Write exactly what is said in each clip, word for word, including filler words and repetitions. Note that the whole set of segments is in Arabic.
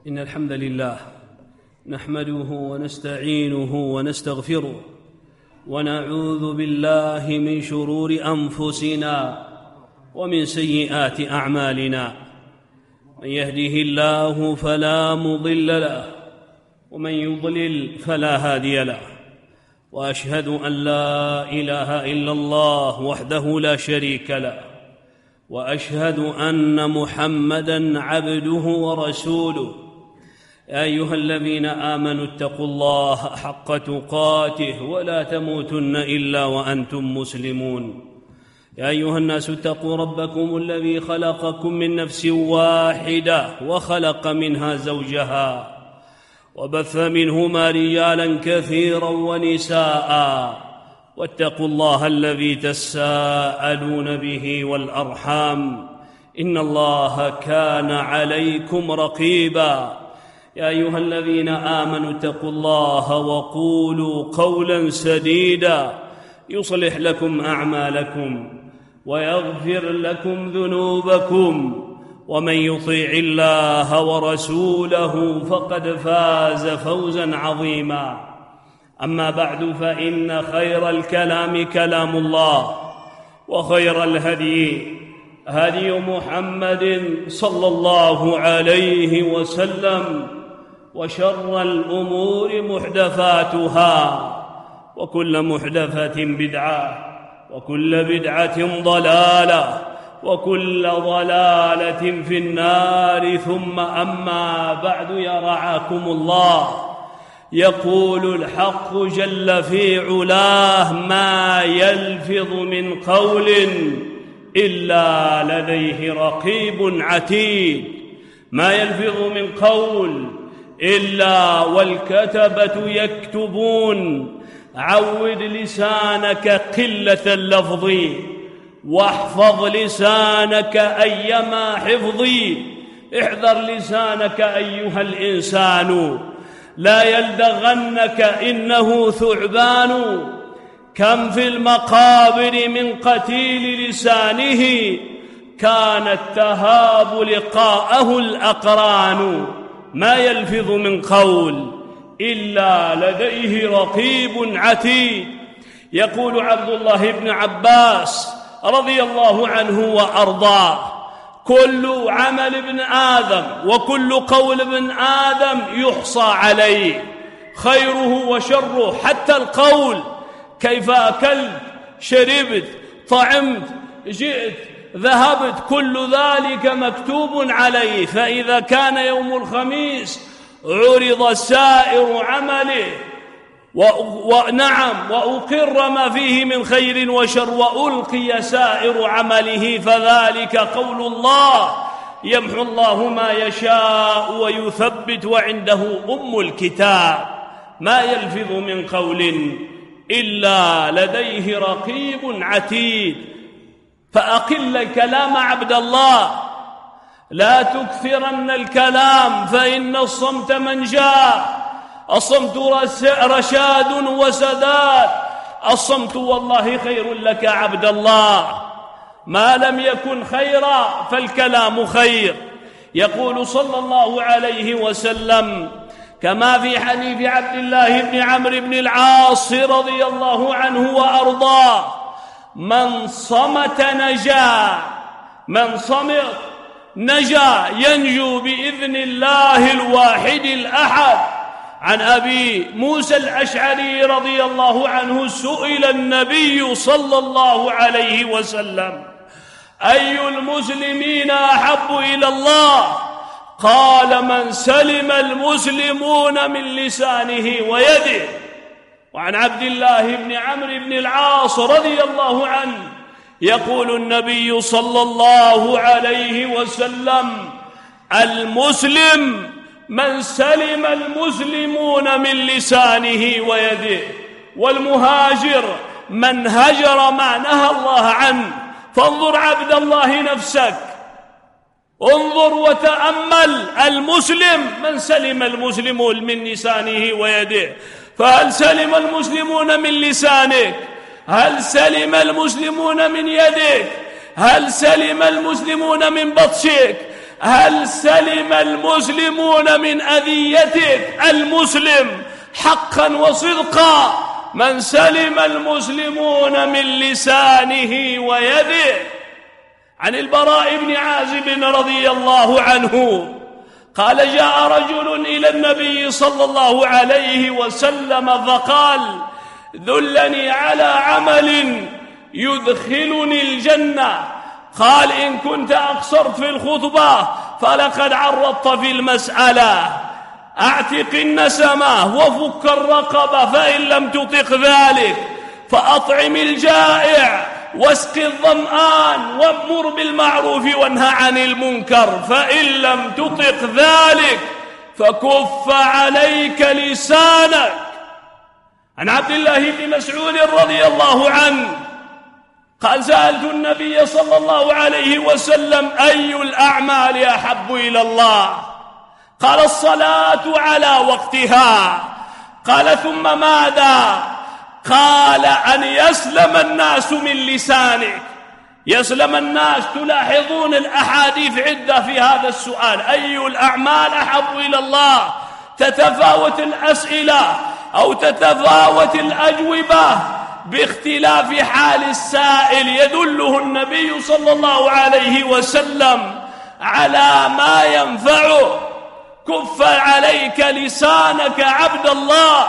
إن الحمد لله نحمده ونستعينه ونستغفره ونعوذ بالله من شرور أنفسنا ومن سيئات أعمالنا. من يهده الله فلا مضل له ومن يضلل فلا هادي له، وأشهد أن لا إله إلا الله وحده لا شريك له، وأشهد أن محمدًا عبده ورسوله. يا أيها الذين آمنوا اتقوا الله حق تقاته ولا تموتن إلا وأنتم مسلمون. يا أيها الناس اتقوا ربكم الذي خلقكم من نفس واحدة وخلق منها زوجها وبث منهما رجالا كثيرا ونساء، واتقوا الله الذي تساءلون به والأرحام إن الله كان عليكم رقيبا. يا أيها الذين آمنوا اتقوا الله وقولوا قولا سديدا يصلح لكم أعمالكم ويغفر لكم ذنوبكم، ومن يطيع الله ورسوله فقد فاز فوزا عظيما. أما بعد، فإن خير الكلام كلام الله، وخير الهدي هدي محمد صلى الله عليه وسلم، وشر الأمور محدثاتها، وكل محدثة بدعة، وكل بدعة ضلالة، وكل ضلالة في النار. ثم أما بعد، يا رعاكم الله، يقول الحق جل في علاه: ما يلفظ من قول إلا لديه رقيب عتيد. ما يلفظ من قول إلا والكتبة يكتبون. عود لسانك قلة اللفظ واحفظ لسانك أيما حفظ. احذر لسانك أيها الإنسان، لا يلدغنك إنه ثعبان. كم في المقابر من قتيل لسانه كانت تهاب لقاءه الأقران. ما يلفظ من قول إلا لديه رقيب عتيد. يقول عبد الله بن عباس رضي الله عنه وأرضاه: كل عمل ابن آدم وكل قول ابن آدم يحصى عليه، خيره وشره، حتى القول. كيف أكلت، شربت، طعمت، جئت، ذهبت، كل ذلك مكتوب عليه. فإذا كان يوم الخميس عرض سائر عمله، ونعم وأقر ما فيه من خير وشر، وألقي سائر عمله، فذلك قول الله: يمحو الله ما يشاء ويثبت، وعنده أم الكتاب. ما يلفظ من قول إلا لديه رقيب عتيد. فأقل الكلام عبد الله، لا تكثرن الكلام، فإن الصمت منجاة. الصمت رشاد وسداد. الصمت والله خير لك عبد الله، ما لم يكن خيرا فالكلام خير. يقول صلى الله عليه وسلم كما في حديث عبد الله بن عمرو بن العاص رضي الله عنه وأرضاه: من صمت نجا. من صمت نجا، ينجو بإذن الله الواحد الأحد. عن أبي موسى الأشعري رضي الله عنه سئل النبي صلى الله عليه وسلم: أي المسلمين أحب إلى الله؟ قال: من سلم المسلمون من لسانه ويده. وعن عبد الله بن عمرو بن العاص رضي الله عنه يقول النبي صلى الله عليه وسلم: المسلم من سلم المسلمون من لسانه ويده، والمهاجر من هجر ما نهى الله عنه. فانظر عبد الله نفسك، انظر وتأمل. المسلم من سلم المسلمون من لسانه ويده. فهل سلم المسلمون من لسانك؟ هل سلم المسلمون من يدك؟ هل سلم المسلمون من بطشك؟ هل سلم المسلمون من أذيتك؟ المسلم حقا وصدقا من سلم المسلمون من لسانه ويده. عن البراء بن عازب رضي الله عنه قال جاء رجل إلى النبي صلى الله عليه وسلم فقال دلني على عمل يدخلني الجنة. قال إن كنت أقصرت في الخطبة فلقد عرضت في المسألة، أعتق النسمة وفك الرقبة، فإن لم تطق ذلك فأطعم الجائع واسق الظمآن وامر بالمعروف وانهى عن المنكر، فإن لم تطق ذلك فكف عليك لسانك. عن عبد الله بن مسعود رضي الله عنه قال سألت النبي صلى الله عليه وسلم أي الأعمال أحب إلى الله؟ قال الصلاة على وقتها. قال ثم ماذا؟ قال أن يسلم الناس من لسانك. يسلم الناس. تلاحظون الأحاديث عدة في هذا السؤال، أي الأعمال أحب إلى الله؟ تتفاوت الأسئلة أو تتفاوت الأجوبة باختلاف حال السائل، يدله النبي صلى الله عليه وسلم على ما ينفعه. كف عليك لسانك عبد الله.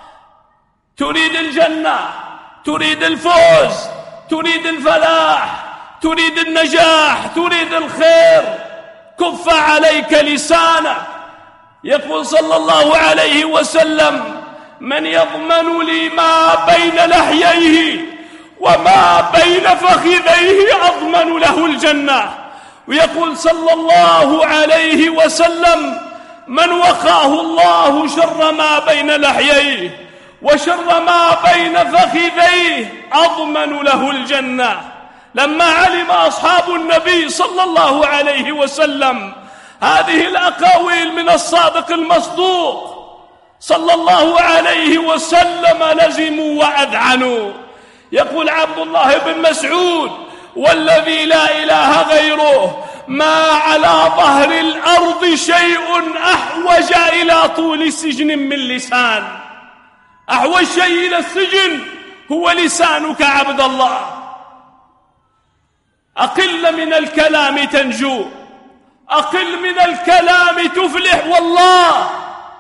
تريد الجنة، تريد الفوز، تريد الفلاح، تريد النجاح، تريد الخير، كف عليك لسانك. يقول صلى الله عليه وسلم من يضمن لي ما بين لحييه وما بين فخذيه أضمن له الجنة. ويقول صلى الله عليه وسلم من وقاه الله شر ما بين لحييه وشر ما بين فخذيه أضمن له الجنة. لما علم أصحاب النبي صلى الله عليه وسلم هذه الأقاويل من الصادق المصدوق صلى الله عليه وسلم لزموا وأذعنوا. يقول عبد الله بن مسعود والذي لا إله غيره ما على ظهر الأرض شيء أحوج إلى طول السجن من لسان. أحوج شيء إلى السجن هو لسانك عبد الله. أقل من الكلام تنجو، أقل من الكلام تفلح والله.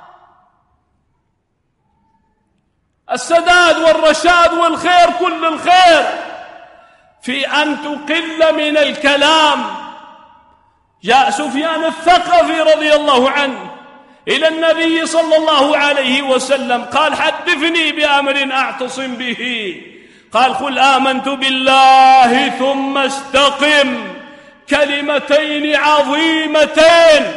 السداد والرشاد والخير كل الخير في أن تقل من الكلام. جاء سفيان الثقفي رضي الله عنه إلى النبي صلى الله عليه وسلم قال حدثني بأمر أعتصم به. قال قل آمنت بالله ثم استقم، كلمتين عظيمتين.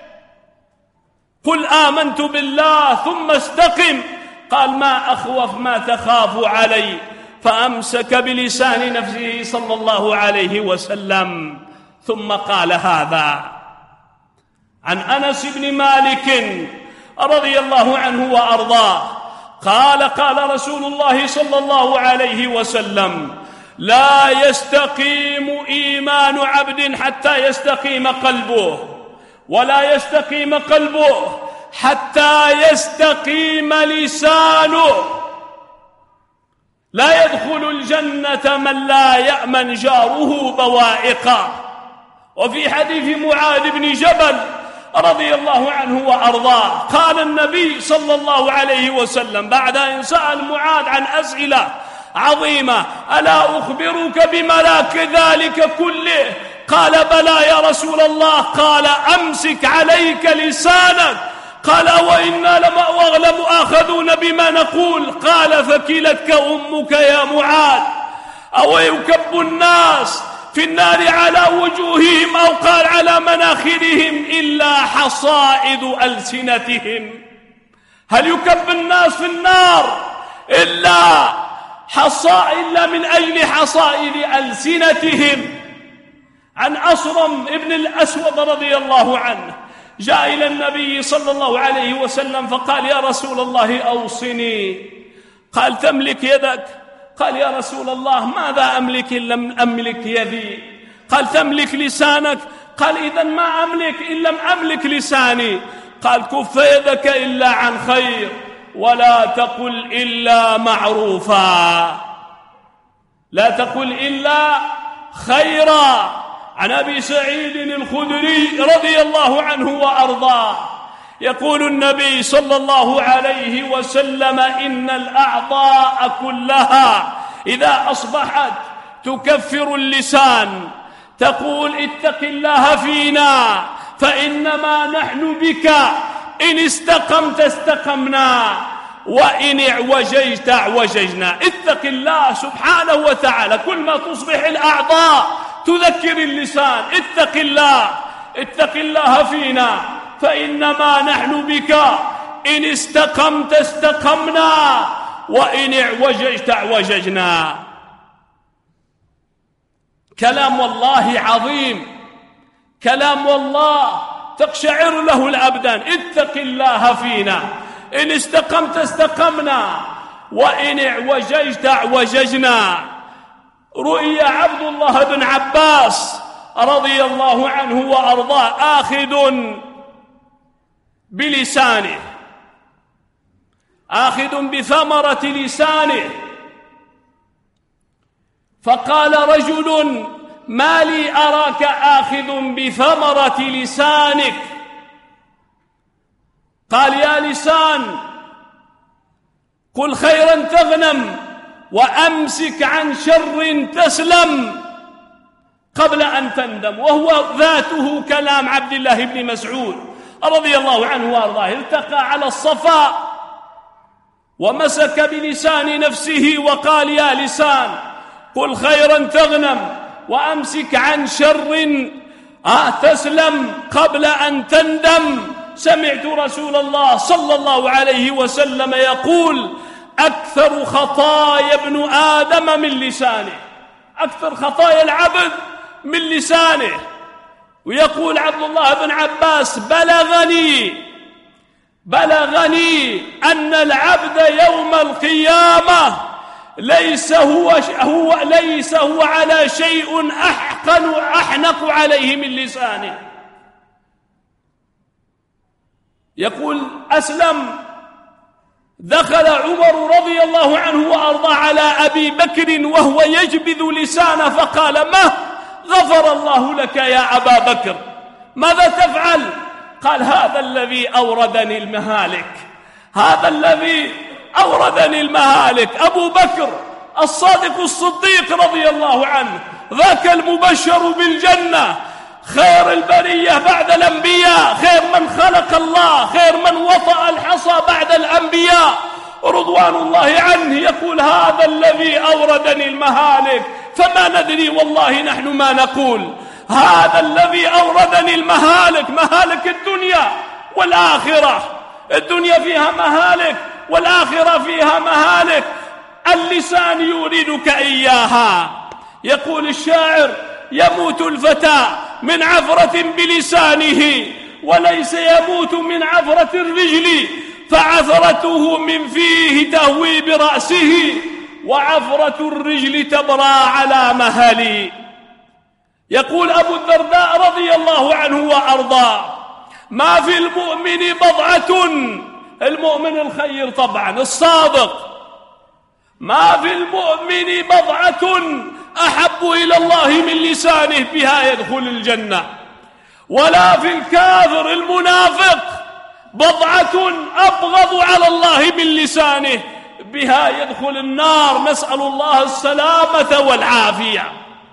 قل آمنت بالله ثم استقم. قال ما أخوف ما تخاف علي، فأمسك بلسان نفسه صلى الله عليه وسلم ثم قال هذا. عن أنس بن مالك رضي الله عنه وأرضاه قال قال رسول الله صلى الله عليه وسلم لا يستقيم إيمان عبد حتى يستقيم قلبه، ولا يستقيم قلبه حتى يستقيم لسانه. لا يدخل الجنة من لا يأمن جاره بوائقه. وفي حديث معاذ بن جبل رضي الله عنه وأرضاه قال النبي صلى الله عليه وسلم بعد أن سأل معاذ عن أسئلة عظيمة ألا أخبرك بملاك ذلك كله؟ قال بلى يا رسول الله. قال أمسك عليك لسانك. قال وإنا لمؤاخذون بما نقول. قال فكلتك أمك يا معاذ. أو يكب الناس في النار على وجوههم أو قال على مناخرهم إلا حصائد ألسنتهم. هل يكب الناس في النار إلا حصائد إلا من أجل حصائد ألسنتهم؟ عن أصرم ابن الأسود رضي الله عنه جاء إلى النبي صلى الله عليه وسلم فقال يا رسول الله أوصني. قال تملك يدك؟ قال يا رسول الله ماذا أملك إن لم أملك يدي؟ قال تملك لسانك؟ قال إذن ما أملك إن لم أملك لساني. قال كف يدك إلا عن خير ولا تقل إلا معروفا، لا تقل إلا خيرا. عن أبي سعيد الخدري رضي الله عنه وأرضاه يقول النبي صلى الله عليه وسلم: إن الأعضاء كلها إذا أصبحت تكفر اللسان، تقول اتق الله فينا فإنما نحن بك، إن استقمت استقمنا وإن اعوججت اعوججنا. اتق الله سبحانه وتعالى، كل ما تصبح الأعضاء تذكر اللسان: اتق الله، اتق الله فينا فإنما نحن بك، إن استقمت استقمنا وإن اعوججت اعوججنا. كلام والله عظيم، كلام والله تقشعر له الأبدان. اتق الله فينا، إن استقمت استقمنا وإن اعوججت اعوججنا. رؤي عبد الله بن عباس رضي الله عنه وأرضاه آخذ بلسانه، آخذ بثمرة لسانه، فقال رجل: ما لي أراك آخذ بثمرة لسانك؟ قال: يا لسان قل خيرا تغنم وأمسك عن شر تسلم قبل أن تندم. وهو ذاته كلام عبد الله بن مسعود رضي الله عنه وارضاه. التقى على الصفا ومسك بلسان نفسه وقال: يا لسان قل خيرا تغنم وأمسك عن شر آه تسلم قبل أن تندم. سمعت رسول الله صلى الله عليه وسلم يقول: أكثر خطايا ابن آدم من لسانه، أكثر خطايا العبد من لسانه. ويقول عبد الله بن عباس: بلغني بلغني أن العبد يوم القيامة ليس هو هو ليس هو على شيء أحقن أحنق عليه من لسانه. يقول أسلم: دخل عمر رضي الله عنه وأرضاه على أبي بكر وهو يجبذ لسانه فقال: ما غفر الله لك يا أبا بكر، ماذا تفعل؟ قال: هذا الذي أوردني المهالك، هذا الذي أوردني المهالك. أبو بكر الصادق الصديق رضي الله عنه، ذاك المبشر بالجنة، خير البرية بعد الأنبياء، خير من خلق الله، خير من وطأ الحصى بعد الأنبياء رضوان الله عنه، يقول: هذا الذي أوردني المهالك فما ندري والله نحن ما نقول. هذا الذي أوردني المهالك، مهالك الدنيا والآخرة، الدنيا فيها مهالك والآخرة فيها مهالك، اللسان يوردك إياها. يقول الشاعر: يموت الفتى من عفرة بلسانه وليس يموت من عفرة الرجل، فعثرته من فيه تهوي برأسه وعفرة الرجل تبرى على مهلي. يقول أبو الدرداء رضي الله عنه وأرضاه: ما في المؤمن بضعة، المؤمن الخير طبعا الصادق، ما في المؤمن بضعة أحب إلى الله من لسانه بها يدخل الجنة، ولا في الكافر المنافق بضعة أبغض على الله من لسانه بها يدخل النار. نسأل الله السلامة والعافية.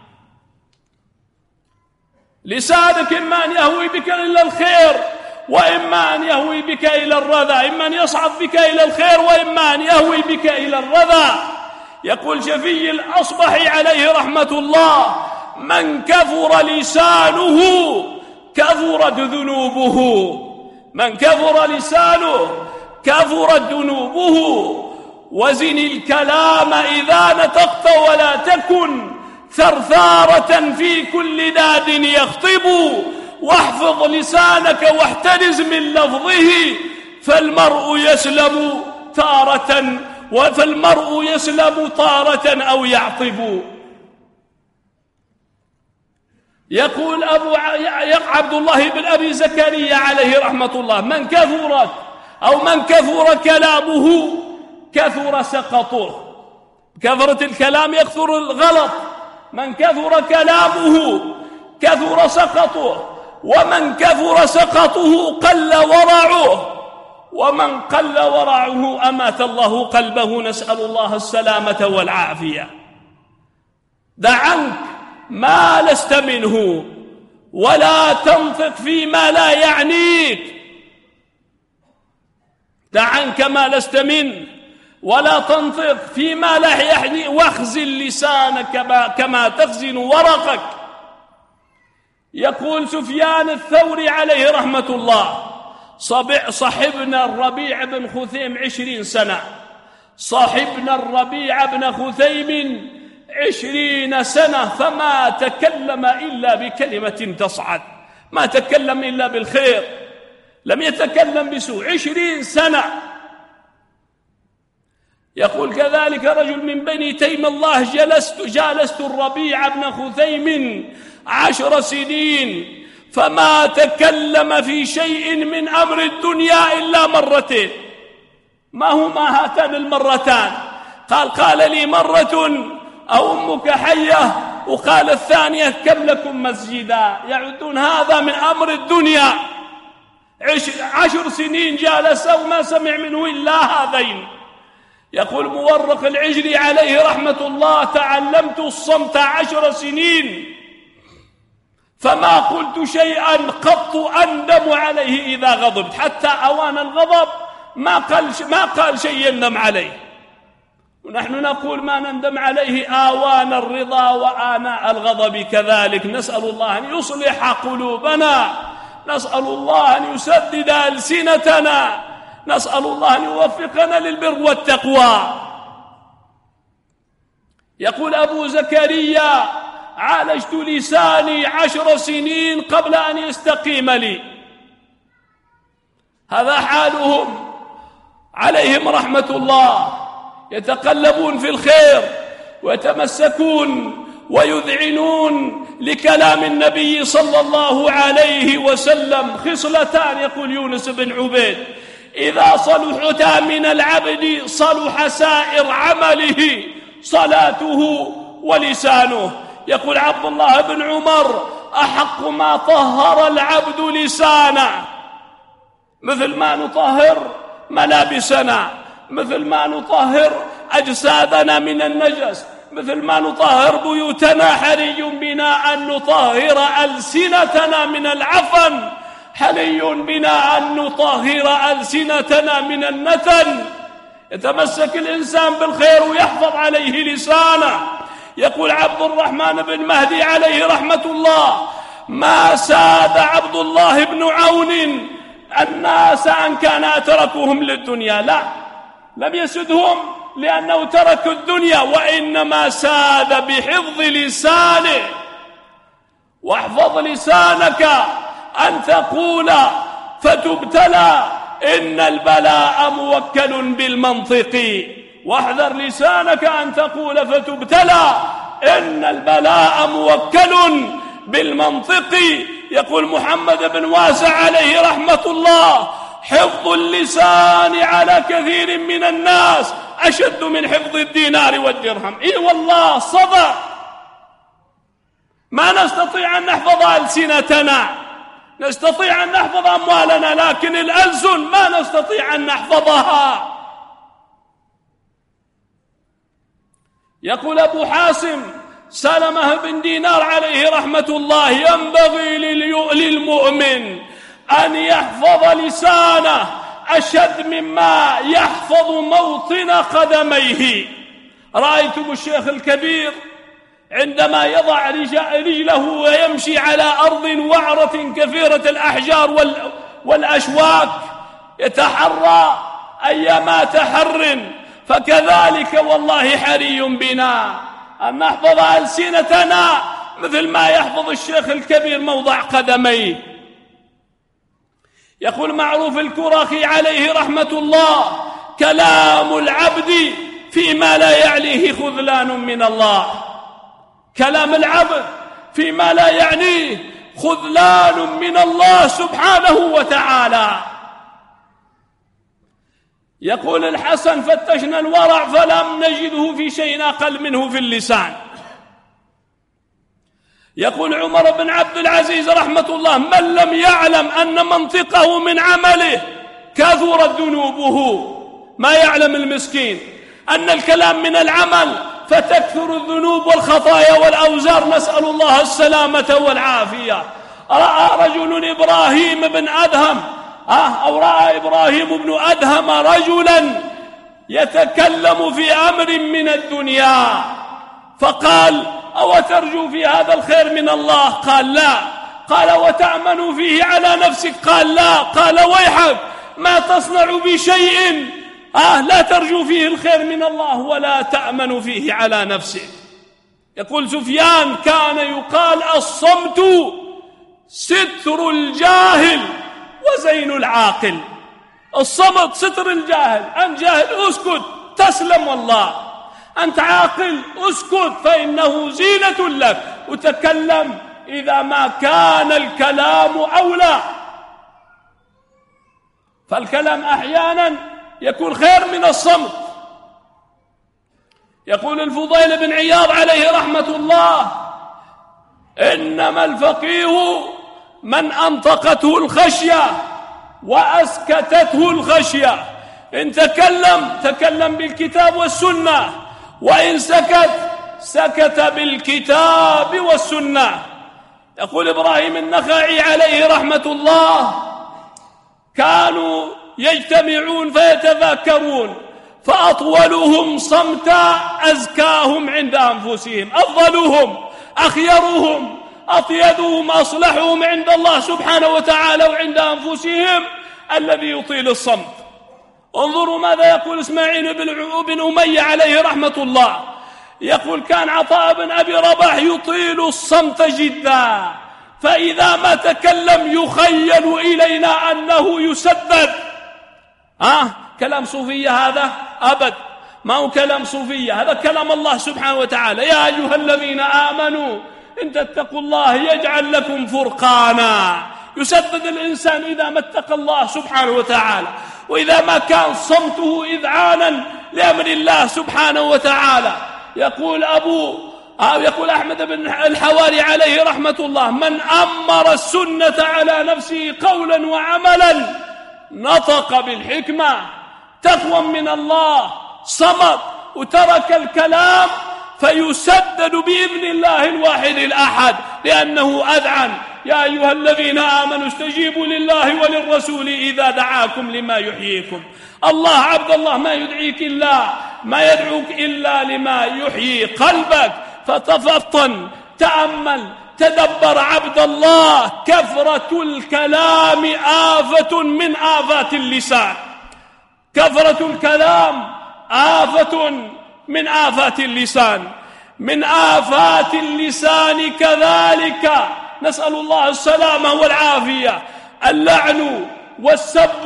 لسانك إما أن يهوي بك إلى الخير وإما أن يهوي بك إلى الرذى، إما أن يصعد بك إلى الخير وإما أن يهوي بك إلى الرذى. يقول شفي الأصبحي عليه رحمة الله: من كثر لسانه كثرت ذنوبه، من كثر لسانه كثرت ذنوبه. وزن الكلام إذا نطقت ولا تكن ثرثارة في كل داد يخطب، واحفظ لسانك واحترز من لفظه، فالمرء يسلم تارة فالمرء يسلم طارة أو يعطب. يقول أبو عبد الله بن أبي زكريا عليه رحمة الله: من كثرت أو من كثر كلامه كثر سقطه. كثرة الكلام يكثر الغلط. من كثر كلامه كثر سقطه، ومن كثر سقطه قل ورعه، ومن قل ورعه أمات الله قلبه، نسأل الله السلامة والعافية. دع عنك ما لست منه ولا تنطق فيما لا يعنيك. دع عنك ما لست منه ولا تنطق فيما لا يعني، واخزن لسانك كما تخزن ورقك. يقول سفيان الثوري عليه رحمة الله: صحبنا الربيع بن خثيم عشرين سنة صحبنا الربيع بن خثيم عشرين سنة فما تكلم إلا بكلمة تصعد، ما تكلم إلا بالخير، لم يتكلم بسوء. عشرين سنة. يقول كذلك رجل من بني تيم الله: جلست, جالست الربيع بن خثيم عشر سنين فما تكلم في شيء من أمر الدنيا إلا مرتين. ما هما هاتان المرتان؟ قال: قال لي مرة: أمك حية، وقال الثانية: كم لكم مسجدا. يعدون هذا من أمر الدنيا. عشر سنين جالس وما سمع منه إلا هذين. يقول مورق العجلي عليه رحمة الله: تعلمت الصمت عشر سنين فما قلت شيئا قط أندم عليه إذا غضبت، حتى أوان الغضب ما قال, ما قال شيء يندم عليه. ونحن نقول ما نندم عليه آوان الرضا وآناء الغضب كذلك. نسأل الله أن يصلح قلوبنا، نسأل الله أن يسدد ألسنتنا، نسأل الله أن يوفقنا للبر والتقوى. يقول أبو زكريا: عالجت لساني عشر سنين قبل أن يستقيم لي. هذا حالهم عليهم رحمة الله، يتقلبون في الخير ويتمسكون ويذعنون لكلام النبي صلى الله عليه وسلم. خصلتان، يقول يونس بن عبيد: إذا صلحتا من العبد صلح سائر عمله، صلاته ولسانه. يقول عبد الله بن عمر: أحق ما طهر العبد لسانه، مثل ما نطهر ملابسنا، مثل ما نطهر أجسادنا من النجس، مثل ما نطهر بيوتنا، حري بنا أن نطهر ألسنتنا من العفن، حري بنا أن نطهر ألسنتنا من النتن. يتمسك الإنسان بالخير ويحفظ عليه لسانه. يقول عبد الرحمن بن مهدي عليه رحمة الله: ما ساد عبد الله بن عون الناس أن كان أتركهم للدنيا. لا، لم يسدهم لأنه ترك الدنيا، وإنما ساد بحفظ لسانه. واحفظ لسانك أن تقول فتبتلى، إن البلاء موكل بالمنطق. واحذر لسانك أن تقول فتبتلى، إن البلاء موكل بالمنطق. يقول محمد بن واسع عليه رحمة الله: حفظ اللسان على كثير من الناس أشد من حفظ الدينار والدرهم. إي والله صدق، ما نستطيع أن نحفظ ألسنتنا، نستطيع أن نحفظ أموالنا، لكن الألسن ما نستطيع أن نحفظها. يقول أبو حاسم سلمة بن دينار عليه رحمة الله: ينبغي للمؤمن أن يحفظ لسانه أشد مما يحفظ موطن قدميه. رأيتم الشيخ الكبير عندما يضع رجله ويمشي على أرض وعرة كثيرة الأحجار والأشواك يتحرى أيما تحر، فكذلك والله حري بنا أن نحفظ ألسنتنا مثل ما يحفظ الشيخ الكبير موضع قدميه. يقول معروف الكرخي عليه رحمة الله: كلام العبد فيما لا يعليه خذلان من الله. كلام العبد فيما لا يعنيه خذلان من الله سبحانه وتعالى. يقول الحسن: فتشنا الورع فلم نجده في شيء أقل منه في اللسان. يقول عمر بن عبد العزيز رحمة الله: من لم يعلم أن منطقه من عمله كثرت ذنوبه. ما يعلم المسكين أن الكلام من العمل فتكثر الذنوب والخطايا والأوزار، نسأل الله السلامة والعافية. رأى رجل إبراهيم بن أدهم أو رأى إبراهيم بن أدهم رجلا يتكلم في أمر من الدنيا، فقال: أو ترجو في هذا الخير من الله؟ قال: لا. قال: وتأمن فيه على نفسك؟ قال: لا. قال: ويحك، ما تصنع بشيء آه لا ترجو فيه الخير من الله ولا تأمن فيه على نفسك. يقول سفيان: كان يقال الصمت ستر الجاهل وزين العاقل. الصمت ستر الجاهل، أنت جاهل اسكت تسلم والله، أنت عاقل اسكت فإنه زينة لك، وتكلم إذا ما كان الكلام أولى. فالكلام أحيانا يكون خير من الصمت. يقول الفضيل بن عياض عليه رحمة الله: إنما الفقيه من أنطقته الخشية وأسكتته الخشية. إن تكلم تكلم بالكتاب والسنة، وإن سكت سكت بالكتاب والسنة. يقول إبراهيم النخعي عليه رحمة الله: كانوا يجتمعون فيتذاكرون، فأطولهم صمتا أزكاهم عند أنفسهم، أفضلهم أخيرهم أطيبهم أصلحهم عند الله سبحانه وتعالى وعند أنفسهم الذي يطيل الصمت. انظروا ماذا يقول إسماعيل بن أمية عليه رحمة الله. يقول: كان عطاء بن أبي رباح يطيل الصمت جدا، فإذا ما تكلم يخيل إلينا أنه يسدد. آه كلام صوفية هذا؟ أبد، ما هو كلام صوفية، هذا كلام الله سبحانه وتعالى: يا أيها الذين آمنوا إن تتقوا الله يجعل لكم فرقانا. يسدد الإنسان إذا ما اتقى الله سبحانه وتعالى، وإذا ما كان صمته إذعانا لأمر الله سبحانه وتعالى. يقول أبو أو يقول أحمد بن الحواري عليه رحمة الله: من أمر السنة على نفسه قولا وعملا نطق بالحكمة، تقوى من الله، صمت وترك الكلام فيسدد بإذن الله الواحد الأحد، لأنه أذعن. يا أيها الذين آمنوا استجيبوا لله وللرسول إذا دعاكم لما يحييكم. الله عبد الله ما يدعيك إلا ما يدعوك إلا لما يحيي قلبك، فتفطن، تأمل، تدبر عبد الله. كثرة الكلام آفة من آفات اللسان، كثرة الكلام آفة من آفات اللسان. من آفات اللسان كذلك نسأل الله السلامة والعافية اللعن والسب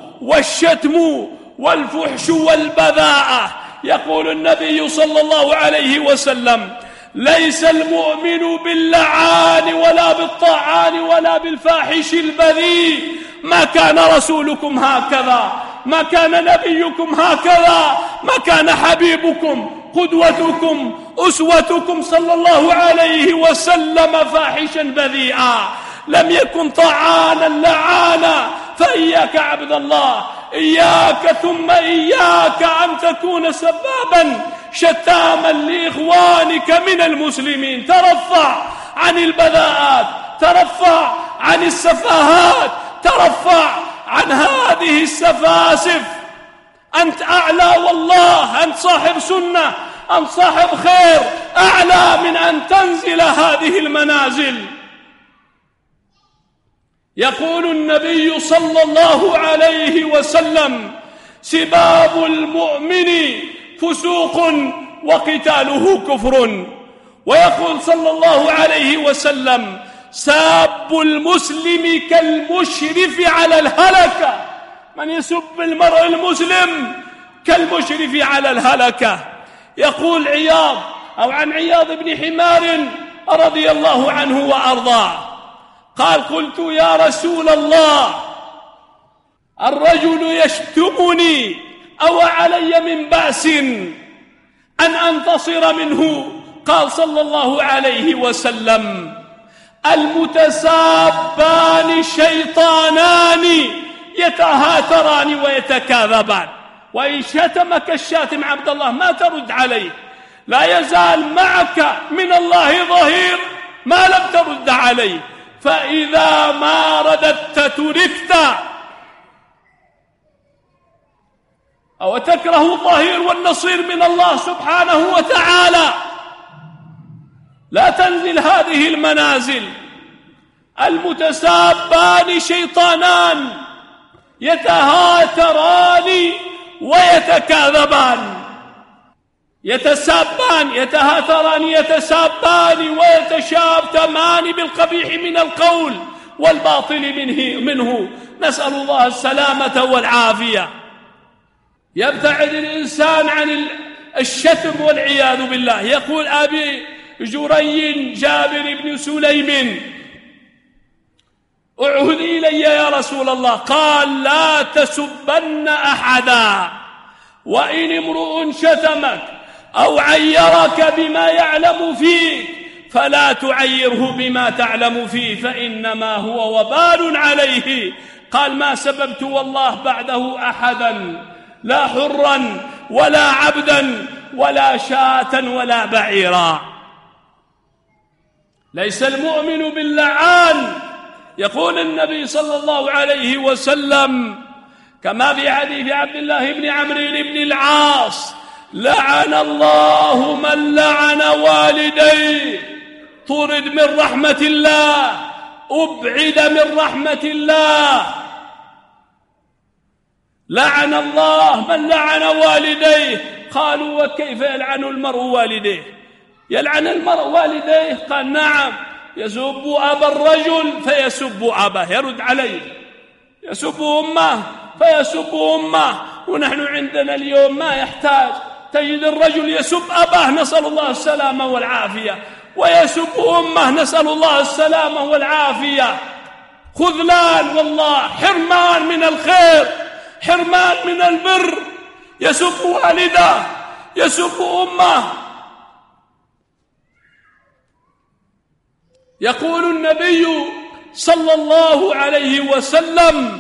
والشتم والفحش والبذاءة. يقول النبي صلى الله عليه وسلم: ليس المؤمن باللعان ولا بالطعان ولا بالفاحش البذيء. ما كان رسولكم هكذا، ما كان نبيكم هكذا، ما كان حبيبكم قدوتكم أسوتكم صلى الله عليه وسلم فاحشا بذيئا، لم يكن طعانا لعانا. فإياك عبد الله، إياك ثم إياك أن تكون سبابا شتاما لإخوانك من المسلمين. ترفع عن البذاءات، ترفع عن السفاهات، ترفع عن هذه السفاسف. أنت أعلى والله، أنت صاحب سنة، أنت صاحب خير، أعلى من أن تنزل هذه المنازل. يقول النبي صلى الله عليه وسلم: سباب المؤمن فسوق وقتاله كفر. ويقول صلى الله عليه وسلم: ساب المسلم كالمشرف على الهلكة. من يسب المرء المسلم كالمشرف على الهلكة. يقول عياض أو عن عياض بن حمار رضي الله عنه وأرضاه قال قلت يا رسول الله الرجل يشتمني أو علي من بأس أن أنتصر منه؟ قال صلى الله عليه وسلم المتسابان شيطانان يتهاتران ويتكاذبان. وإن شتمك الشاتم عبد الله ما ترد عليه، لا يزال معك من الله ظهير ما لم ترد عليه، فإذا ما رددت تركت. أو تكره الظهير والنصير من الله سبحانه وتعالى، لا تنزل هذه المنازل. المتسابان شيطانان يتهاتران ويتكاذبان. يتسابان يتهاتران يتسابان ويتشاتمان بالقبيح من القول والباطل منه, منه نسأل الله السلامة والعافية. يبتعد الإنسان عن الشتم والعياذ بالله. يقول أبي جري جابر بن سليم اعهد إلي يا رسول الله، قال لا تسبن أحدا، وإن امرؤ شتمك أو عيرك بما يعلم فيك فلا تعيره بما تعلم فيه فإنما هو وبال عليه. قال ما سببت والله بعده أحدا، لا حرا ولا عبدا ولا شاة ولا بعيرا. ليس المؤمن باللعان. يقول النبي صلى الله عليه وسلم كما في حديث عبد الله بن عمرو بن العاص لعن الله من لعن والديه، طرد من رحمة الله، أبعد من رحمة الله. لعن الله من لعن والديه. قالوا وكيف يلعن المرء والديه؟ يلعن المرء والديه؟ قال نعم، يسب أبا الرجل فيسب أباه، يرد عليه. يسب أمه فيسب أمه. ونحن عندنا اليوم ما يحتاج، تجد الرجل يسب أباه نسأل الله السلامة والعافية، ويسب أمه نسأل الله السلامة والعافية. خذلان والله، حرمان من الخير، حرمان من البر. يسب والده، يسب أمه. يقول النبي صلى الله عليه وسلم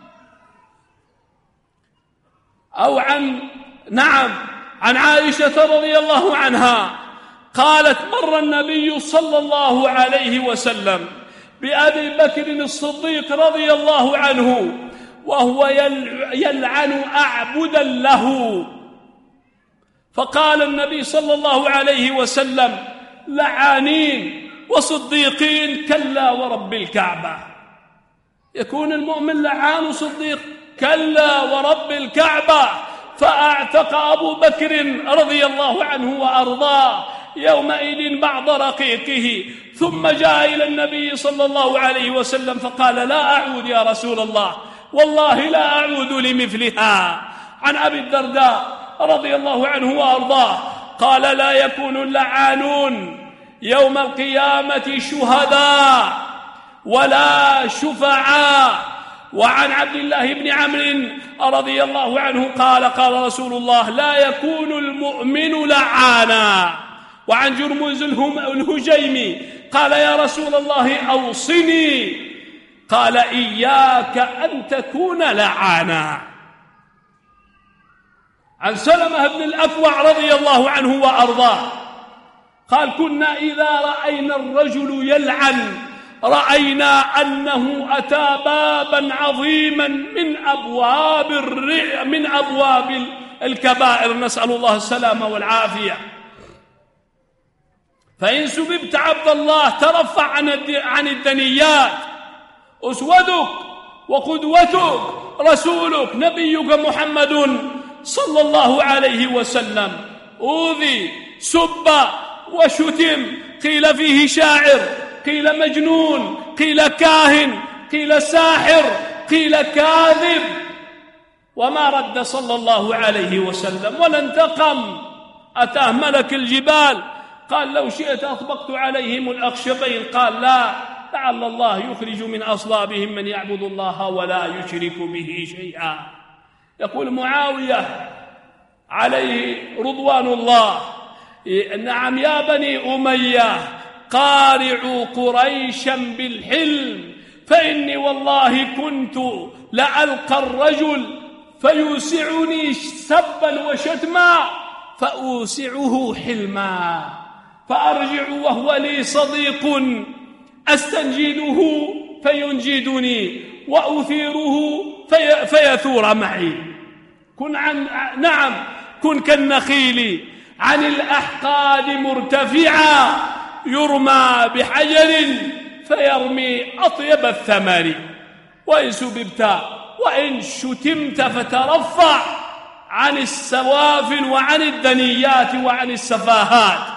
أو عن نعم عن عائشة رضي الله عنها قالت مر النبي صلى الله عليه وسلم بأبي بكر الصديق رضي الله عنه وهو يلعن أعبدا له، فقال النبي صلى الله عليه وسلم لعانين وصديقين كلا ورب الكعبة. يكون المؤمن لعان صديق؟ كلا ورب الكعبة. فأعتق أبو بكر رضي الله عنه وأرضاه يومئذ بعض رقيقه، ثم جاء إلى النبي صلى الله عليه وسلم فقال لا أعود يا رسول الله، والله لا أعود لمثلها. عن أبي الدرداء رضي الله عنه وأرضاه قال لا يكون اللعانون يوم القيامة شهداء ولا شفعاء. وعن عبد الله بن عمرو رضي الله عنه قال قال رسول الله لا يكون المؤمن لعانا. وعن جرمز الهجيمي قال يا رسول الله أوصني، قال إياك أن تكون لعانا. عن سلمة بن الأكوع رضي الله عنه وأرضاه قال كنا إذا رأينا الرجل يلعن رأينا أنه أتى بابا عظيما من أبواب الرع من أبواب الكبائر، نسأل الله السلامة والعافية. فإن سببت عبد الله ترفع عن الدنيات. أسودك وقدوتك رسولك نبيك محمد صلى الله عليه وسلم أوذي سب وشتم، قيل فيه شاعر، قيل مجنون، قيل كاهن، قيل ساحر، قيل كاذب، وما رد صلى الله عليه وسلم ولا انتقم. أتاه ملك الجبال قال لو شئت أطبقت عليهم الأخشبين. قال لا، لعل الله يخرج من أصلابهم من يعبد الله ولا يشرك به شيئا. يقول معاوية عليه رضوان الله: نعم يا بني أمية، قارعوا قريشا بالحلم، فإني والله كنت لألقى الرجل فيوسعني سبا وشتما فأوسعه حلما، فأرجع وهو لي صديق أستنجده فينجدني، وأثيره في فيثور معي. كن عن نعم كن كالنخيل عن الأحقاد مرتفعا، يرمى بحجر فيرمي أطيب الثمر، وإن سببت وإن شتمت فترفع عن السوافل وعن الدنيات وعن السفاهات.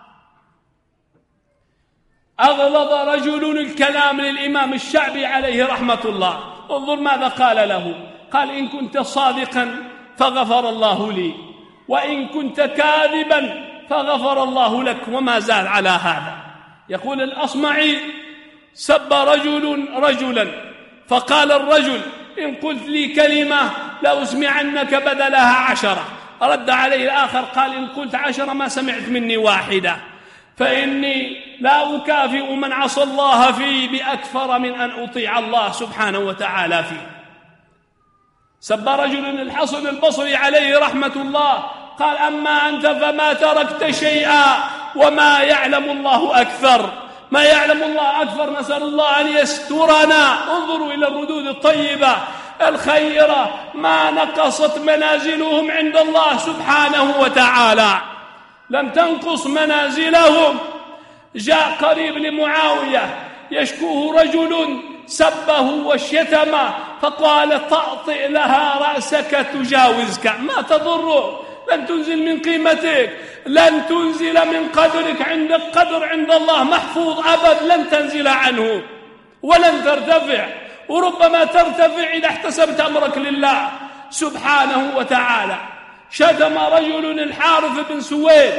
أغلظ رجل الكلام للإمام الشعبي عليه رحمة الله. انظر ماذا قال له. قال: إن كنت صادقا فغفر الله لي، وإن كنت كاذبا فغفر الله لك، وما زال على هذا. يقول الأصمعي: سب رجل رجلا، فقال الرجل: إن قلت لي كلمة لأسمعنك بدلها عشرة. رد عليه الآخر قال: إن قلت عشرة ما سمعت مني واحدة، فإني لا أكافئ من عصى الله في بأكثر من أن أطيع الله سبحانه وتعالى فيه. سب رجل الحسن البصري عليه رحمة الله، قال: أما أنت فما تركت شيئا وما يعلم الله أكثر. ما يعلم الله أكثر، نسأل الله أن يسترنا. انظروا إلى الردود الطيبة الخيرة، ما نقصت منازلهم عند الله سبحانه وتعالى، لم تنقص منازلهم. جاء قريب لمعاوية يشكوه رجل سبه وشتمه، فقال: طأطئ لها رأسك تجاوزك، ما تضره، لن تنزل من قيمتك، لن تنزل من قدرك. عندك قدر عند الله محفوظ أبد، لن تنزل عنه ولن ترتفع، وربما ترتفع إذا احتسبت أمرك لله سبحانه وتعالى. شتم رجل الحارث بن سويد.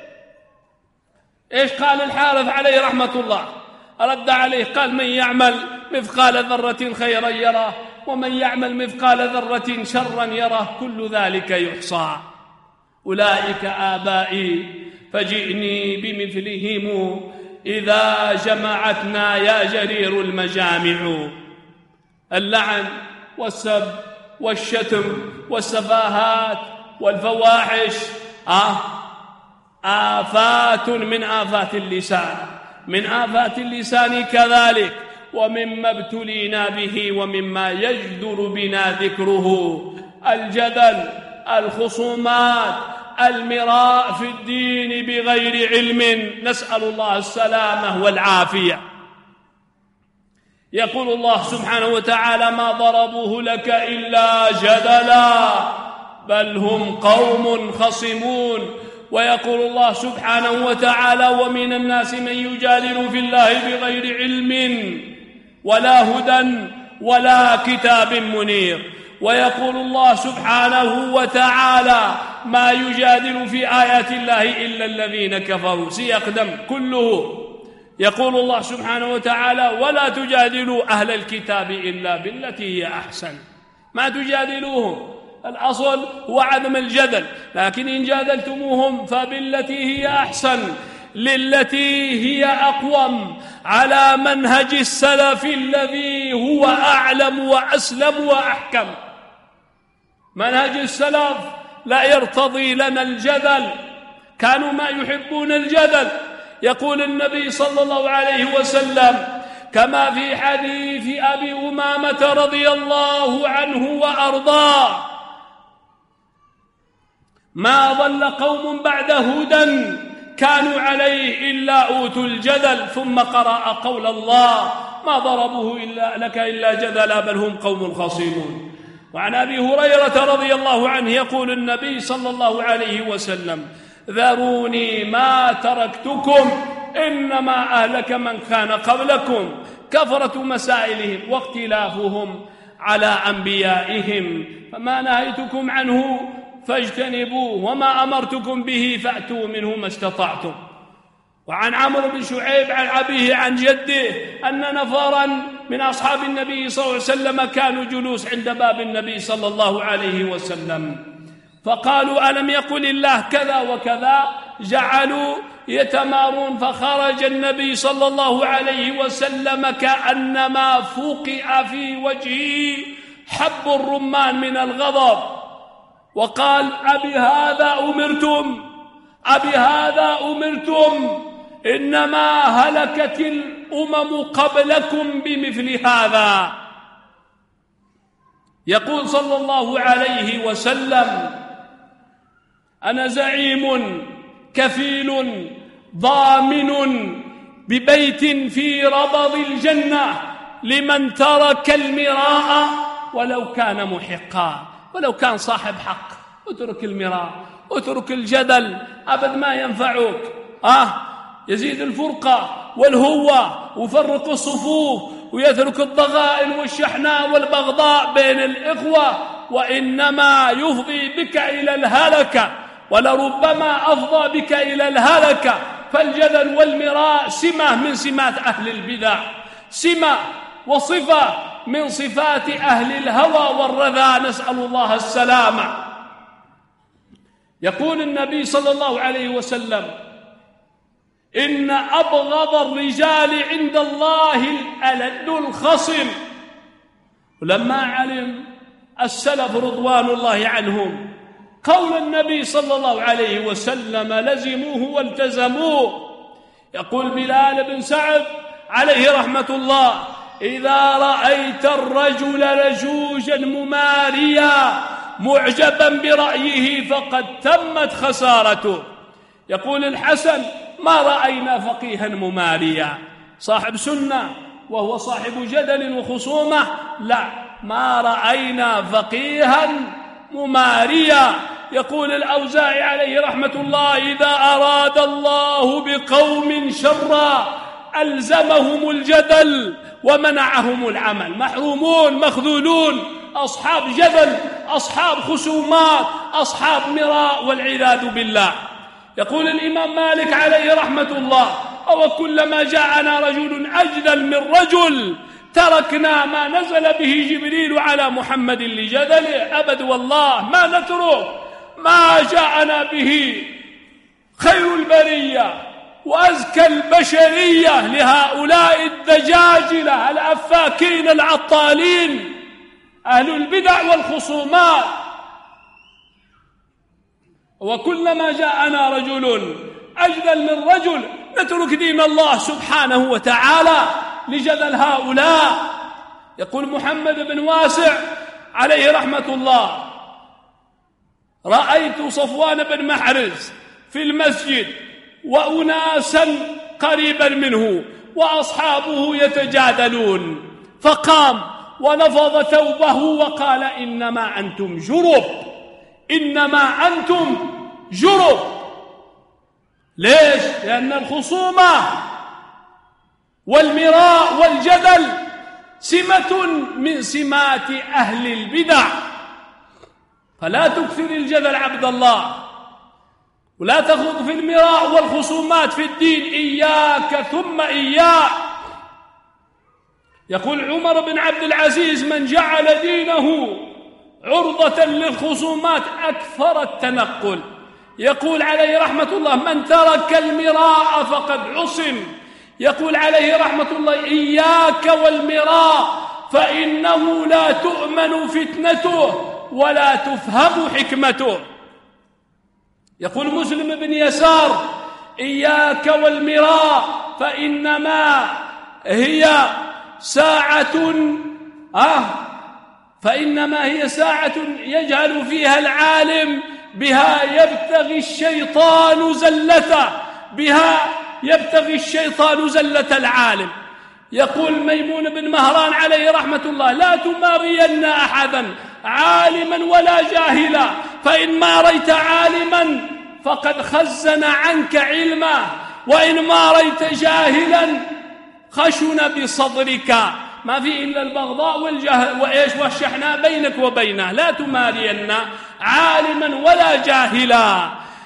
إيش قال الحارث عليه رحمة الله؟ رد عليه قال: من يعمل مثقال ذرة خيرا يره، ومن يعمل مثقال ذرة شرا يره، كل ذلك يحصى. أولئك آبائي فجئني بمثلهم إذا جمعتنا يا جرير المجامع. اللعن والسب والشتم والسفاهات والفواحش آه آفات من آفات اللسان، من آفات اللسان كذلك، ومما ابتلينا به ومما يجدر بنا ذكره الجدل، الخصومات، المراء في الدين بغير علم، نسأل الله السلامة والعافية. يقول الله سبحانه وتعالى: ما ضربوه لك إلا جدلا بل هم قوم خصمون. ويقول الله سبحانه وتعالى: ومن الناس من يجادل في الله بغير علم ولا هدى ولا كتاب منير. ويقول الله سبحانه وتعالى: ما يجادل في آيات الله إلا الذين كفروا. سيقدم كله. يقول الله سبحانه وتعالى: ولا تجادلوا أهل الكتاب إلا بالتي هي أحسن. ما تجادلوهم، الأصل هو عدم الجدل، لكن إن جادلتموهم فبالتي هي أحسن، للتي هي أقوم، على منهج السلف الذي هو أعلم وأسلم وأحكم. منهج السلف لا يرتضي لنا الجدل، كانوا ما يحبون الجدل. يقول النبي صلى الله عليه وسلم كما في حديث أبي أمامة رضي الله عنه وأرضاه: ما ضل قوم بعد هدى كانوا عليه إلا أوتوا الجدل. ثم قرأ قول الله: ما ضربوه إلا لك إلا جدلا بل هم قوم خصيمون. وعن أبي هريرة رضي الله عنه يقول النبي صلى الله عليه وسلم: ذروني ما تركتكم إنما أهلك من كان قبلكم كثرة مسائلهم واختلافهم على أنبيائهم، فما نهيتكم عنه فاجتنبوه وما أمرتكم به فأتوا منه ما استطعتم. وعن عمرو بن شعيب عن أبيه عن جده أن نفرا من أصحاب النبي صلى الله عليه وسلم كانوا جلوس عند باب النبي صلى الله عليه وسلم، فقالوا ألم يقل الله كذا وكذا؟ جعلوا يتمارون، فخرج النبي صلى الله عليه وسلم كأنما فوقع في وجهه حب الرمان من الغضب، وقال أبي هذا أمرتم؟ أبي هذا أمرتم؟ إنما هلكت الأمم قبلكم بمثل هذا. يقول صلى الله عليه وسلم أنا زعيم كفيل ضامن ببيت في ربض الجنة لمن ترك المراء ولو كان محقا. ولو كان صاحب حق اترك المراء، اترك الجدل، أبد ما ينفعك. آه يزيد الفرقة والهوة ويفرق الصفوف ويترك الضغائن والشحناء والبغضاء بين الإخوة، وإنما يفضي بك إلى الهلكة، ولربما أفضى بك إلى الهلكة. فالجدل والمراء سمة من سمات أهل البدع، سمة وصفة من صفات أهل الهوى والرذى، نسأل الله السلامة. يقول النبي صلى الله عليه وسلم إن أبغض الرجال عند الله الألد الخصم. ولما علم السلف رضوان الله عنهم قول النبي صلى الله عليه وسلم لزموه والتزموه. يقول بلال بن سعد عليه رحمة الله إذا رأيت الرجل لجوجا مماريا معجبا برأيه فقد تمت خسارته. يقول الحسن ما رأينا فقيها مماريا، صاحب سنة وهو صاحب جدل وخصومة، لا، ما رأينا فقيها مماريا. يقول الأوزاعي عليه رحمة الله إذا أراد الله بقوم شرا ألزمهم الجدل ومنعهم العمل. محرومون مخذولون، أصحاب جدل، أصحاب خصومات، أصحاب مراء والعياذ بالله. يقول الإمام مالك عليه رحمة الله أو كلما جاءنا رجل أجدل من رجل تركنا ما نزل به جبريل على محمد لجدله. أبد والله ما نترك ما جاءنا به خير البرية وأزكى البشرية لهؤلاء الدجاجلة الأفاكين العطالين أهل البدع والخصومات. وكلما جاءنا رجل أجدل من رجل نترك دين الله سبحانه وتعالى لجدل هؤلاء. يقول محمد بن واسع عليه رحمة الله رأيت صفوان بن محرز في المسجد وأناسا قريبا منه وأصحابه يتجادلون، فقام ونفض ثوبه وقال إنما أنتم جرب، إنما أنتم جرب. ليش؟ لأن الخصومة والمراء والجدل سمة من سمات أهل البدع، فلا تكثر الجدل عبد الله، ولا تخوض في المراء والخصومات في الدين، إياك ثم إياك. يقول عمر بن عبد العزيز من جعل دينه عرضة للخصومات أكثر التنقل. يقول عليه رحمة الله من ترك المراء فقد عصم. يقول عليه رحمة الله إياك والمراء فإنه لا تؤمن فتنته ولا تفهم حكمته. يقول مسلم بن يسار إياك والمراء فإنما هي ساعة آه فإنما هي ساعة يجهل فيها العالم بها يبتغي الشيطان زلته، بها يبتغي الشيطان زلة العالم. يقول ميمون بن مهران عليه رحمة الله لا تمارين أحدا عالما ولا جاهلا، فإن ماريت عالما فقد خزن عنك علمه، وإن ماريت جاهلا خشن بصدرك. ما في إلا البغضاء والجهل وإيش والشحناء بينك وبينه. لا تمارين عالما ولا جاهلا.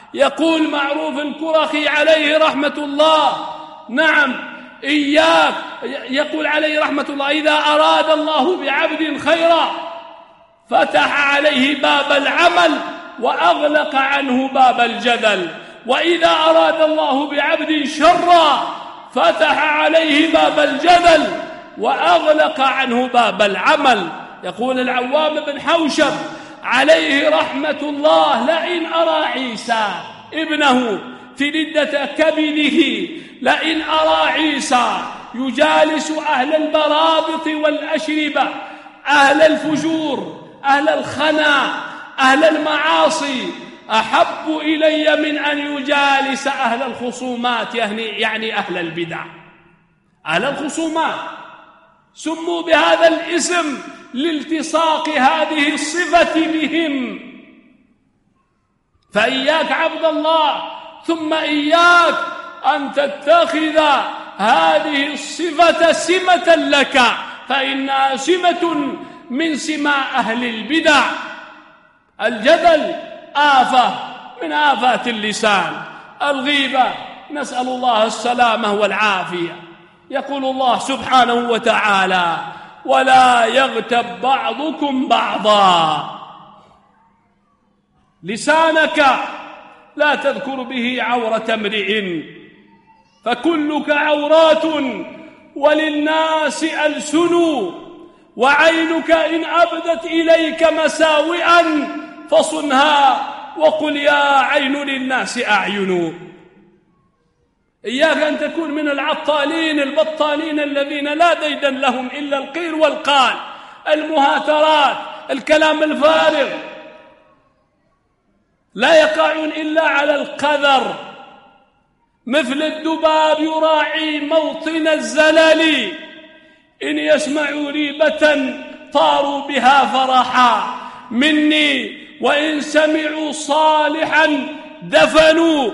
يقول معروف الكرخي عليه رحمة الله، نعم إياك، يقول عليه رحمة الله: إذا أراد الله بعبد خيرا فتح عليه باب العمل وأغلق عنه باب الجدل، وإذا أراد الله بعبد شرا فتح عليه باب الجدل وأغلق عنه باب العمل. يقول العوام بن حوشب عليه رحمة الله: لئن أرى عيسى ابنه في لدة كبده، لئن أرى عيسى يجالس أهل البرابط والأشربة، أهل الفجور، أهل الخنا، أهل المعاصي، أحب إلي من أن يجالس أهل الخصومات، يعني, يعني أهل البدع. أهل الخصومات سموا بهذا الاسم لالتصاق هذه الصفة بهم. فإياك عبد الله، ثم إياك أن تتخذ هذه الصفة سمة لك، فإنها سمة من سماء أهل البدع. الجدل آفة من آفات اللسان، الغيبة نسأل الله السلامة والعافية. يقول الله سبحانه وتعالى: ولا يغتب بعضكم بعضا. لسانك لا تذكر به عورة امرئ، فكلك عورات وللناس ألسن، وعينك إن أبدت إليك مساوئا فصنها وقل يا عين للناس أعين. إياك أن تكون من العطالين البطالين الذين لا ديدا لهم إلا القيل والقال، المهاترات، الكلام الفارغ، لا يقعون إلا على القذر، مثل الذباب يراعي موطن الزلل، إن يسمعوا ريبة طاروا بها فرحا مني، وإن سمعوا صالحا دفنوا.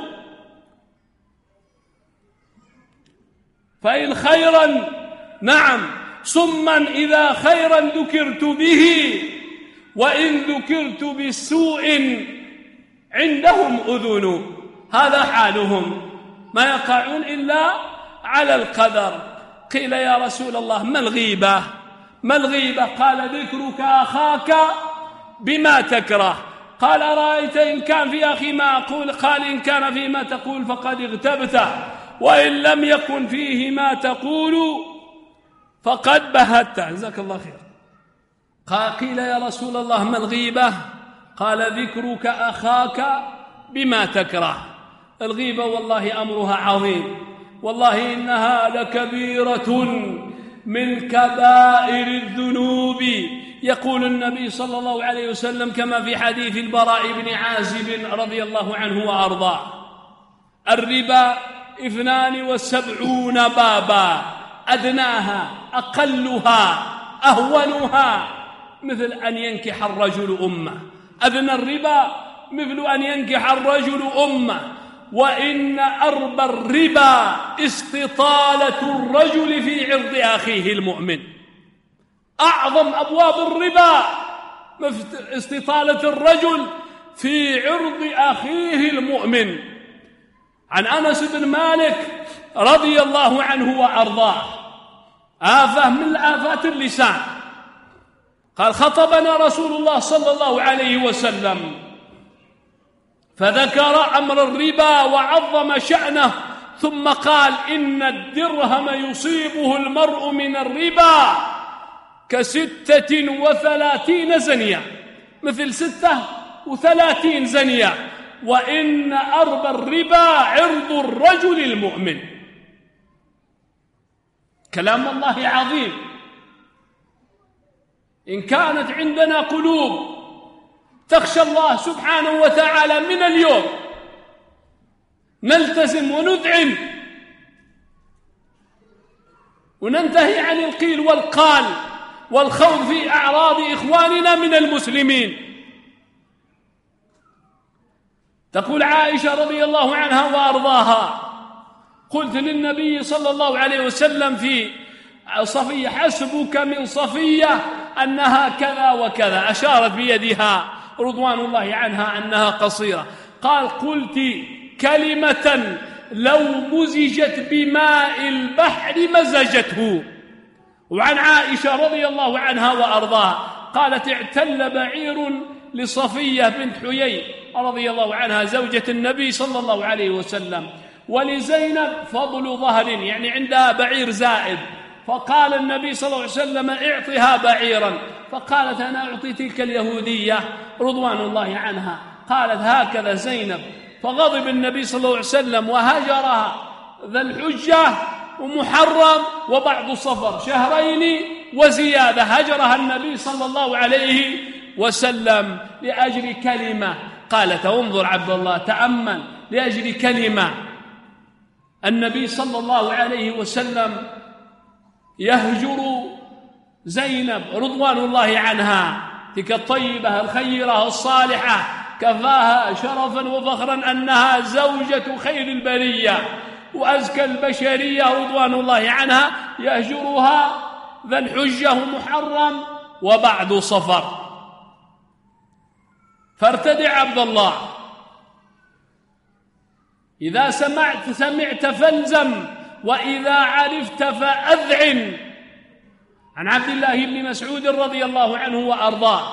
فإن خيرا نعم صما إذا خيرا ذكرت به، وإن ذكرت بالسوء عندهم أذن. هذا حالهم، ما يقعون إلا على القدر. قيل يا رسول الله: ما الغيبة؟ ما الغيبة؟ قال: ذكرك أخاك بما تكره. قال: أرأيت إن كان في أخي ما أقول؟ قال: إن كان فيما تقول فقد اغتبته، وإن لم يكن فيه ما تقول فقد بهته. جزاك الله خير. قال: قيل يا رسول الله: ما الغيبة؟ قال: ذكرك أخاك بما تكره. الغيبة والله أمرها عظيم، والله إنها لكبيرة من كبائر الذنوب. يقول النبي صلى الله عليه وسلم كما في حديث البراء بن عازب رضي الله عنه وأرضاه: الربا اثنان وسبعون بابا، أدناها أقلها أهونها مثل أن ينكح الرجل أمه. أدنى الربا مثل أن ينكح الرجل أمه، وإن أربى الربا استطالة الرجل في عرض أخيه المؤمن. أعظم أبواب الربا استطالة الرجل في عرض أخيه المؤمن. عن أنس بن مالك رضي الله عنه وأرضاه: آفة من آفات اللسان. قال: خطبنا رسول الله صلى الله عليه وسلم فذكر أمر الربا وعظم شأنه، ثم قال: إن الدرهم يصيبه المرء من الربا كستة وثلاثين زنية، مثل ستة وثلاثين زنية، وإن أربى الربا عرض الرجل المؤمن. كلام الله عظيم. إن كانت عندنا قلوب تخشى الله سبحانه وتعالى من اليوم نلتزم ونذعن وننتهي عن القيل والقال والخوض في أعراض إخواننا من المسلمين. تقول عائشة رضي الله عنها وأرضاها: قلت للنبي صلى الله عليه وسلم في صفية: حسبك من صفية أنها كذا وكذا، أشارت بيدها رضوان الله عنها أنها قصيرة. قال قلت كلمة لو مزجت بماء البحر مزجته. وعن عائشة رضي الله عنها وأرضاها قالت اعتل بعير لصفية بنت حيي رضي الله عنها زوجة النبي صلى الله عليه وسلم، ولزينب فضل ظهر، يعني عندها بعير زائد، فقال النبي صلى الله عليه وسلم اعطها بعيرا، فقالت أنا أعطي تلك اليهودية رضوان الله عنها. قالت هكذا زينب، فغضب النبي صلى الله عليه وسلم وهجرها ذا الحجة ومحرم وبعض صفر، شهرين وزيادة هجرها النبي صلى الله عليه وسلم لأجل كلمة قالت. انظر عبد الله تأمل، لأجل كلمة النبي صلى الله عليه وسلم يهجر زينب رضوان الله عنها، تلك الطيبة الخيرة الصالحة كفاها شرفا وفخرا أنها زوجة خير البرية وأزكى البشرية رضوان الله عنها، يهجرها ذا الحجة محرم وبعد صفر. فارتدع عبد الله، إذا سمعت سمعت فالزم، وإذا عرفت فأذعن. عن عبد الله بن مسعود رضي الله عنه وأرضاه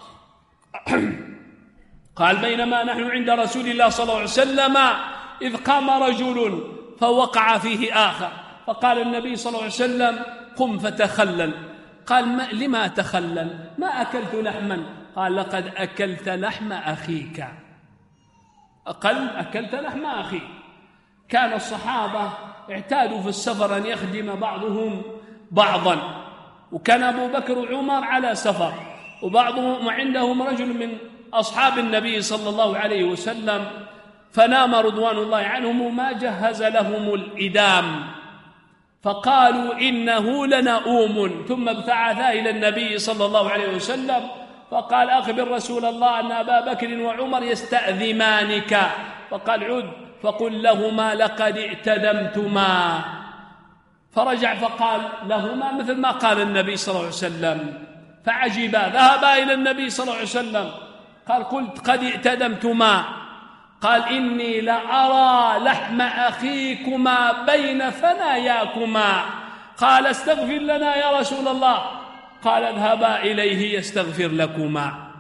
قال بينما نحن عند رسول الله صلى الله عليه وسلم إذ قام رجل فوقع فيه آخر، فقال النبي صلى الله عليه وسلم قم فتخلل. قال ما لما تخلل؟ ما أكلت لحما. قال لقد أكلت لحم أخيك. أقل أكلت لحم أخيك. كان الصحابة اعتادوا في السفر أن يخدم بعضهم بعضا، وكان أبو بكر وعمر على سفر، وبعضهم عندهم رجل من أصحاب النبي صلى الله عليه وسلم فنام رضوان الله عنهم وما جهز لهم الإدام، فقالوا إنه لنؤوم، ثم ابتعثا إلى النبي صلى الله عليه وسلم فقال أخبر رسول الله أن أبا بكر وعمر يستأذمانك، فقال عد فقل لهما لقد ائتدمتما. فرجع فقال لهما مثل ما قال النبي صلى الله عليه وسلم، فعجبا، ذهبا إلى النبي صلى الله عليه وسلم قال قلت قد ائتدمتما. قال إني لأرى لحم أخيكما بين ثناياكما. قال استغفر لنا يا رسول الله. قال اذهبا إليه يستغفر لكما.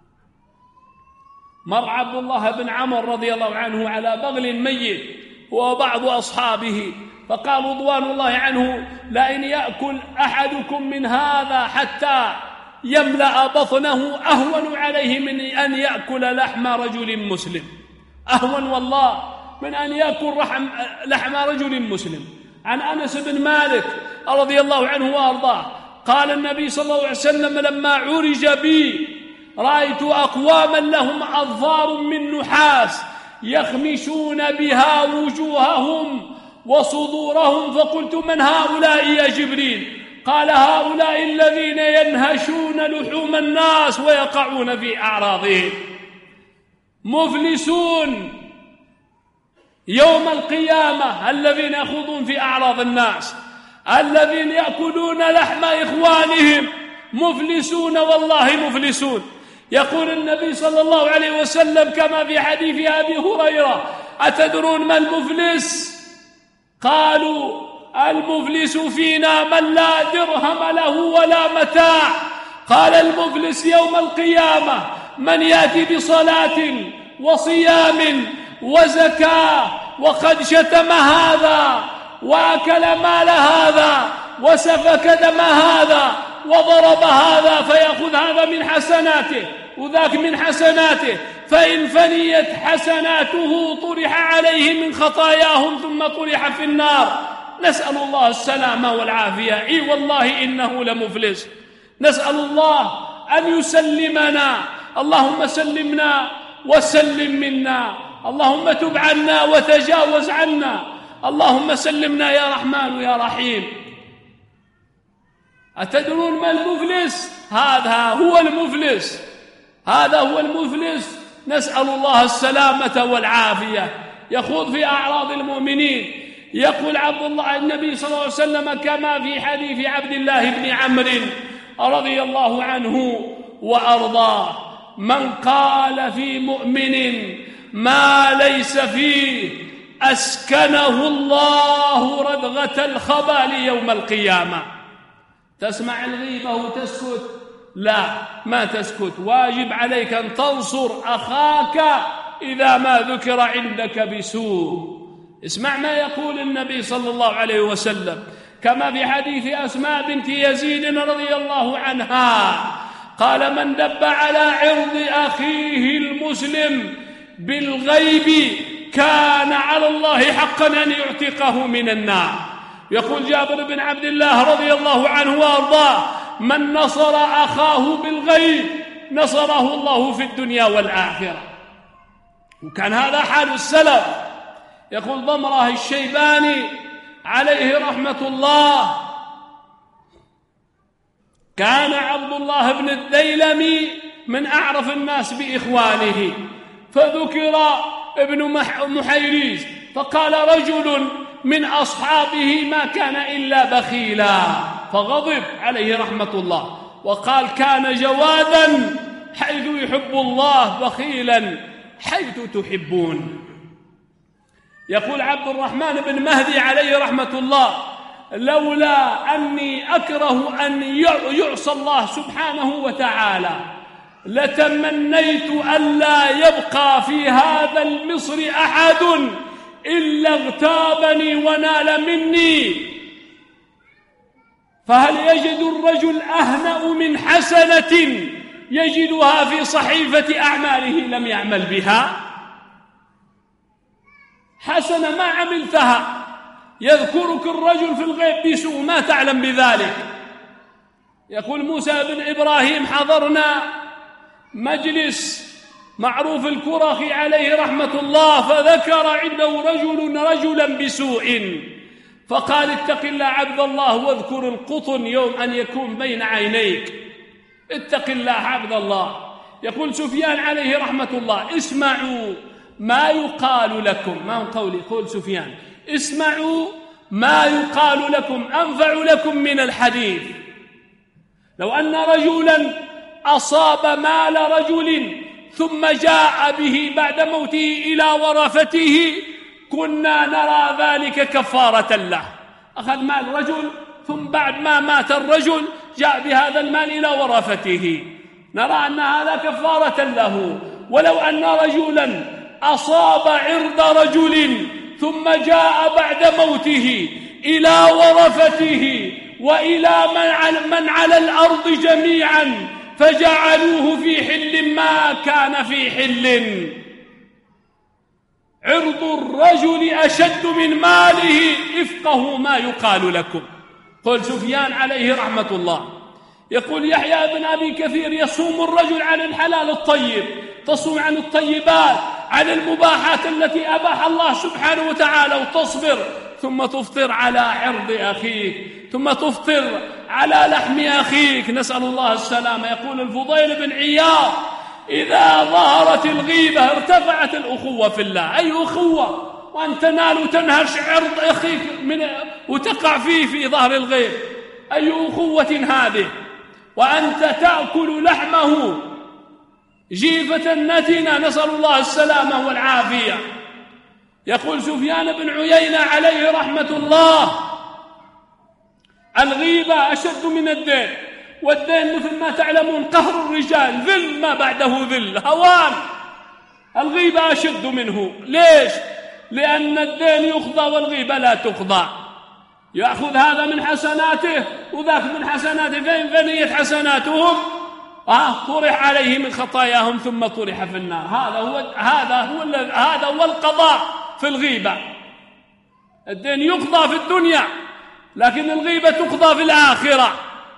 مر عبد الله بن عمرو رضي الله عنه على بغل ميت وبعض أصحابه، فقال رضوان الله عنه لئن يأكل أحدكم من هذا حتى يملأ بطنه أهون عليه من أن يأكل لحم رجل مسلم، أهون والله من أن يأكل لحم رجل مسلم. عن أنس بن مالك رضي الله عنه وأرضاه قال النبي صلى الله عليه وسلم لما عرج بي رأيت أقواما لهم أظفار من نحاس يخمشون بها وجوههم وصدورهم، فقلت من هؤلاء يا جبريل؟ قال هؤلاء الذين ينهشون لحوم الناس ويقعون في أعراضهم، مفلسون يوم القيامة الذين يخوضون في أعراض الناس، الذين يأكلون لحم إخوانهم، مفلسون والله مفلسون. يقول النبي صلى الله عليه وسلم كما في حديث أبي هريرة أتدرون ما المفلس؟ قالوا المفلس فينا من لا درهم له ولا متاع. قال المفلس يوم القيامة من يأتي بصلاة وصيام وزكاة وقد شتم هذا وأكل مال هذا وسفك دم هذا وضرب هذا، فيأخذ هذا من حسناته وذاك من حسناته، فإن فنيت حسناته طرح عليه من خطاياهم ثم طرح في النار. نسأل الله السلامة والعافية. إي والله إنه لمفلس. نسأل الله أن يسلمنا، اللهم سلمنا وسلم منا، اللهم تب عنا وتجاوز عنا، اللهم سلمنا يا رحمن يا رحيم. أتدرون ما المفلس؟ هذا هو المفلس، هذا هو المفلس. نسأل الله السلامة والعافية. يخوض في أعراض المؤمنين. يقول عبد الله النبي صلى الله عليه وسلم كما في حديث عبد الله بن عمرو رضي الله عنه وأرضاه من قال في مؤمن ما ليس فيه أسكنه الله ردغة الخبال يوم القيامة. تسمع الغيبة وتسكت؟ لا، ما تسكت، واجب عليك أن تنصر أخاك إذا ما ذكر عندك بسوء. اسمع ما يقول النبي صلى الله عليه وسلم كما في حديث أسماء بنت يزيد رضي الله عنها قال: من دب على عرض أخيه المسلم بالغيب كان على الله حقا أن يعتقه من النار. يقول جابر بن عبد الله رضي الله عنه وأرضاه: من نصر أخاه بالغيب نصره الله في الدنيا والآخرة. وكان هذا حال السلف. يقول ضمرة الشيباني عليه رحمة الله: كان عبد الله بن الديلمي من أعرف الناس بإخوانه، فذكر ابن محيريز فقال رجل من أصحابه: ما كان إلا بخيلا، فغضب عليه رحمة الله وقال: كان جوادا حيث يحب الله، بخيلا حيث تحبون. يقول عبد الرحمن بن مهدي عليه رحمة الله: لولا أني أكره أن يعصى الله سبحانه وتعالى لتمنيت ألا يبقى في هذا المصر أحد إلا اغتابني ونال مني. فهل يجد الرجل أهنأ من حسنة يجدها في صحيفة أعماله لم يعمل بها؟ حسنة ما عملتها يذكرك الرجل في الغيب بسوء ما تعلم بذلك. يقول موسى بن إبراهيم: حضرنا مجلس معروف الكرخي عليه رحمة الله، فذكر عنده رجل رجلا بسوء، فقال: اتق الله عبد الله واذكر القطن يوم أن يكون بين عينيك. اتق الله عبد الله. يقول سفيان عليه رحمة الله: اسمعوا ما يقال لكم. ما هو قولي؟ قول سفيان: اسمعوا ما يقال لكم أنفع لكم من الحديث. لو أن رجلا أصاب مال رجل ثم جاء به بعد موته إلى ورثته كنا نرى ذلك كفارة له. أخذ مال رجل ثم بعد ما مات الرجل جاء بهذا المال إلى ورثته، نرى أن هذا كفارة له. ولو أن رجلا أصاب عرض رجل ثم جاء بعد موته إلى ورثته وإلى من على الأرض جميعا فجعلوه في حل ما كان في حل، عرض الرجل أشد من ماله، افقهوا ما يقال لكم. قل سفيان عليه رحمة الله. يقول يحيى بن أبي كثير: يصوم الرجل عن الحلال الطيب، تصوم عن الطيبات، عن المباحات التي أباح الله سبحانه وتعالى، وتصبر، ثم تفطر على عرض أخيك، ثم تفطر على لحم أخيك، نسأل الله السلامة. يقول الفضيل بن عياض: إذا ظهرت الغيبة ارتفعت الأخوة في الله. أي أخوة وأن تنال وتنهش عرض أخيك من وتقع فيه في ظهر الغيب؟ أي أخوة هذه؟ وأنت تأكل لحمه جيفة نتنة، نسأل الله السلامة والعافية. يقول سفيان بن عيينة عليه رحمة الله: الغيبة أشد من الدين، والدين مثل ما تعلمون قهر الرجال، ذل ما بعده ذل، هوان. الغيبة أشد منه. ليش؟ لأن الدين يقضى والغيبة لا تقضى. يأخذ هذا من حسناته وذاك من حسناته، فين فنيت حسناتهم؟ آه طرح عليه من خطاياهم ثم طرح في النار. هذا هو هذا هو هذا هو القضاء في الغيبة. الدين يقضى في الدنيا لكن الغيبة تقضى في الآخرة.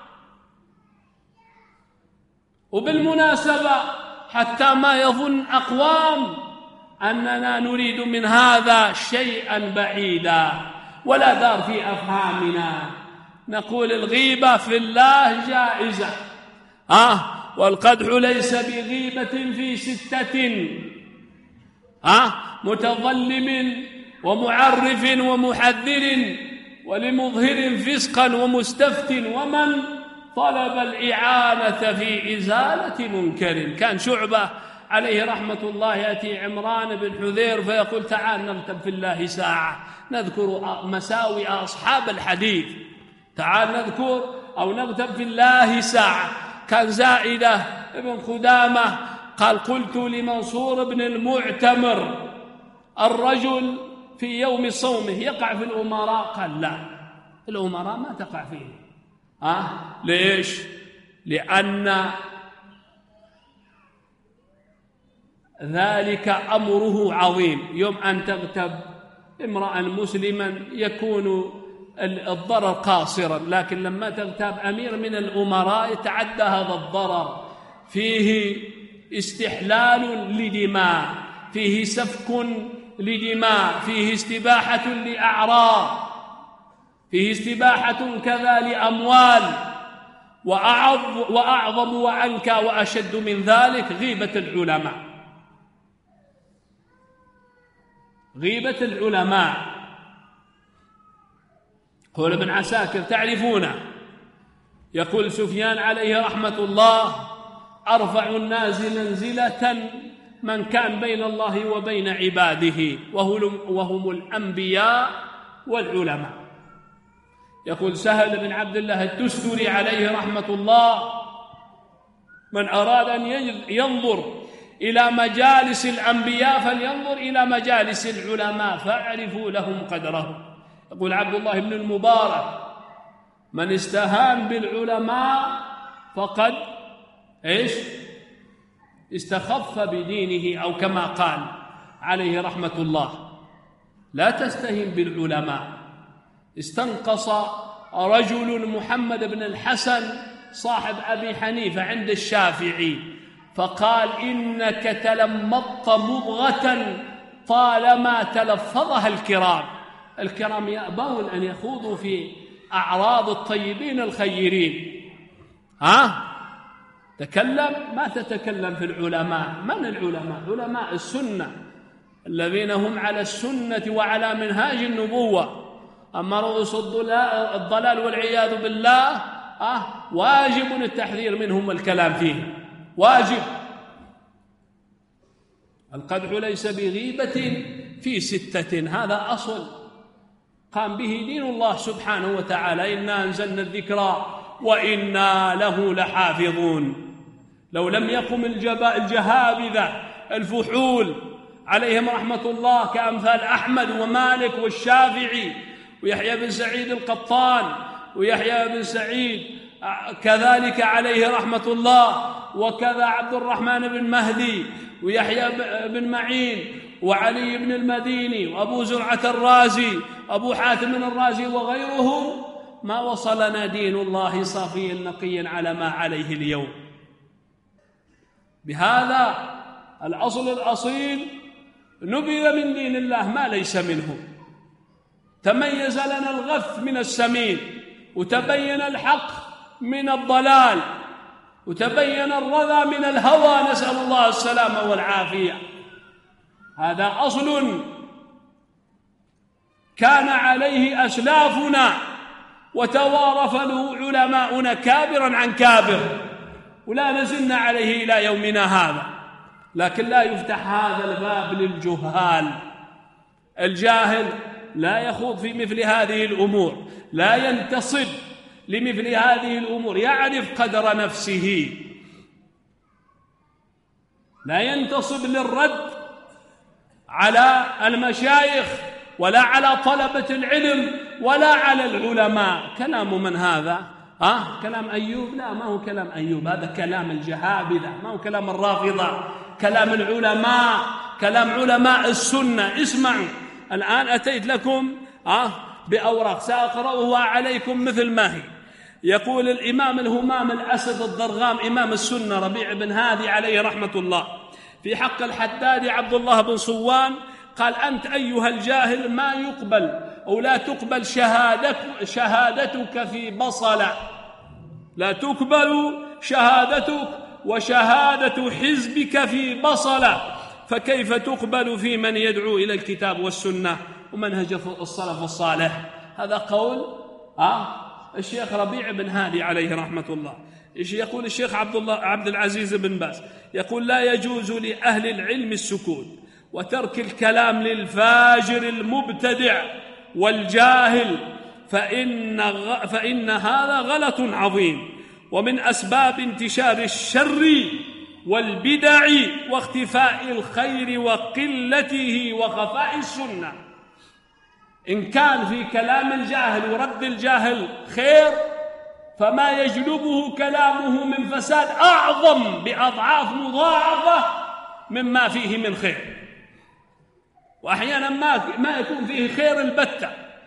وبالمناسبة حتى ما يظن أقوام أننا نريد من هذا شيئا بعيدا ولا دار في أفهامنا، نقول الغيبة في الله جائزة. آه والقدح ليس بغيبة في ستة: آه متظلم ومعرف ومحذر ولمظهر فسقا ومستفت ومن طلب الإعانة في إزالة منكر. كان شعبة عليه رحمة الله يأتي عمران بن حذير فيقول تعال نكتب في الله ساعة نذكر مساوئ أصحاب الحديث، تعال نذكر أو نكتب في الله ساعة. كان زائدة بن خدامة قال قلت لمنصور بن المعتمر الرجل في يوم صومه يقع في الأمراء؟ قال لا، الأمراء ما تقع فيه. أه؟ ليش؟ لأن ذلك أمره عظيم. يوم أن تغتب امرأ مسلما يكون الضرر قاصرا، لكن لما تغتاب أمير من الأمراء يتعدى هذا الضرر، فيه استحلال لدماء، فيه سفك لدماء، فيه استباحة لأعراض، فيه استباحة كذا لأموال، وأعظم وأنكى وأشد من ذلك غيبة العلماء. غيبة العلماء قول ابن عساكر تعرفونه، يقول سفيان عليه رحمة الله أرفع الناس منزلة من كان بين الله وبين عباده وهم الأنبياء والعلماء. يقول سهل بن عبد الله التستري عليه رحمة الله من أراد أن ينظر إلى مجالس الأنبياء فلينظر إلى مجالس العلماء فاعرفوا لهم قدرهم. يقول عبد الله بن المبارك من استهان بالعلماء فقد إيش استخف بدينه، أو كما قال عليه رحمة الله لا تستهن بالعلماء. استنقص رجل محمد بن الحسن صاحب أبي حنيفة عند الشافعي فقال إنك تلمضت مضغة طالما تلفظها الكرام. الكرام يأبون أن يخوضوا في أعراض الطيبين الخيرين. ها تكلم ما تتكلم في العلماء. من العلماء؟ علماء السنة الذين هم على السنة وعلى منهاج النبوة. أما رؤوس الضلال والعياذ بالله آه واجب التحذير منهم والكلام فيه، واجب. القدح ليس بغيبة في ستة، هذا أصل قام به دين الله سبحانه وتعالى. إنا أنزلنا الذكر وإنا له لحافظون. لو لم يقم الجهابذة الفحول عليهم رحمة الله كأمثال أحمد ومالك والشافعي ويحيى بن سعيد القطان ويحيى بن سعيد كذلك عليه رحمة الله، وكذا عبد الرحمن بن مهدي ويحيى بن معين وعلي بن المديني وأبو زرعة الرازي أبو حاتم الرازي وغيرهم، ما وصلنا دين الله صافيا نقيا على ما عليه اليوم. بهذا الأصل الأصيل نبذ من دين الله ما ليس منه. تميز لنا الغث من السمين، وتبين الحق من الضلال، وتبين الرذى من الهوى، نسأل الله السلامة والعافية. هذا أصل كان عليه أسلافنا وتوارث له علماؤنا كابرا عن كابر، ولا نزلنا عليه إلى يومنا هذا. لكن لا يفتح هذا الباب للجهال. الجاهل لا يخوض في مثل هذه الأمور، لا ينتصب لمثل هذه الأمور، يعرف قدر نفسه، لا ينتصب للرد على المشايخ ولا على طلبة العلم ولا على العلماء. كلام من هذا؟ ها كلام أيوب؟ لا، ما هو كلام أيوب، هذا كلام الجهابذة، ما هو كلام الرافضة، كلام العلماء، كلام علماء السنة. اسمعوا، الآن أتيت لكم آه بأوراق سأقرأها عليكم مثل ما هي. يقول الإمام الهمام الأسد الضرغام إمام السنة ربيع بن هادي عليه رحمة الله في حق الحداد عبد الله بن صوان قال: أنت أيها الجاهل ما يقبل أو لا تقبل شهادتك, شهادتك في بصلة، لا تقبل شهادتك وشهادة حزبك في بصلة، فكيف تقبل في من يدعو إلى الكتاب والسنة ومنهج السلف الصالح؟ هذا قول آه الشيخ ربيع بن هادي عليه رحمة الله. إيش يقول الشيخ عبد الله عبد العزيز بن باز؟ يقول: لا يجوز لأهل العلم السكوت وترك الكلام للفاجر المبتدع والجاهل، فإن, غ... فإن هذا غلط عظيم، ومن أسباب انتشار الشر والبدع واختفاء الخير وقلته وخفاء السنة. إن كان في كلام الجاهل ورد الجاهل خير، فما يجلبه كلامه من فساد أعظم بأضعاف مضاعفة مما فيه من خير، وأحيانا ما ما يكون فيه خير البتة.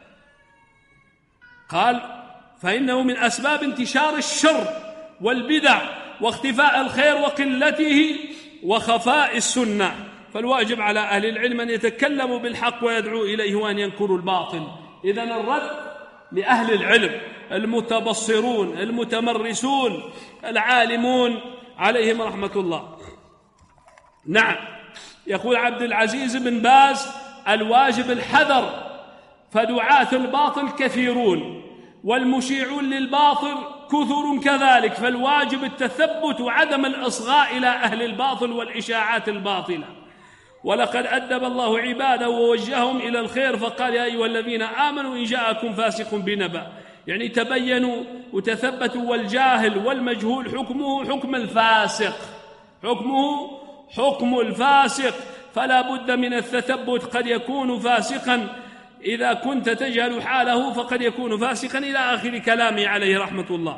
قال: فإنه من أسباب انتشار الشر والبدع واختفاء الخير وقلته وخفاء السنة. فالواجب على أهل العلم أن يتكلموا بالحق ويدعو إليه وأن ينكروا الباطل. إذن الرد لأهل العلم المتبصرون المتمرسون العالمون عليهم رحمة الله. نعم، يقول عبد العزيز بن باز: الواجب الحذر، فدعاة الباطل كثيرون والمشيعون للباطل كثر كذلك، فالواجب التثبت وعدم الإصغاء إلى أهل الباطل والإشاعات الباطلة. ولقد أدب الله عباده ووجههم إلى الخير فقال: يا أيها الذين آمنوا إن جاءكم فاسق بنبأ، يعني تبينوا وتثبتوا. والجاهل والمجهول حكمه حكم الفاسق، حكمه حكم الفاسق، فلا بد من التثبت. قد يكون فاسقا إذا كنت تجهل حاله، فقد يكون فاسقا، إلى آخر كلامه عليه رحمة الله.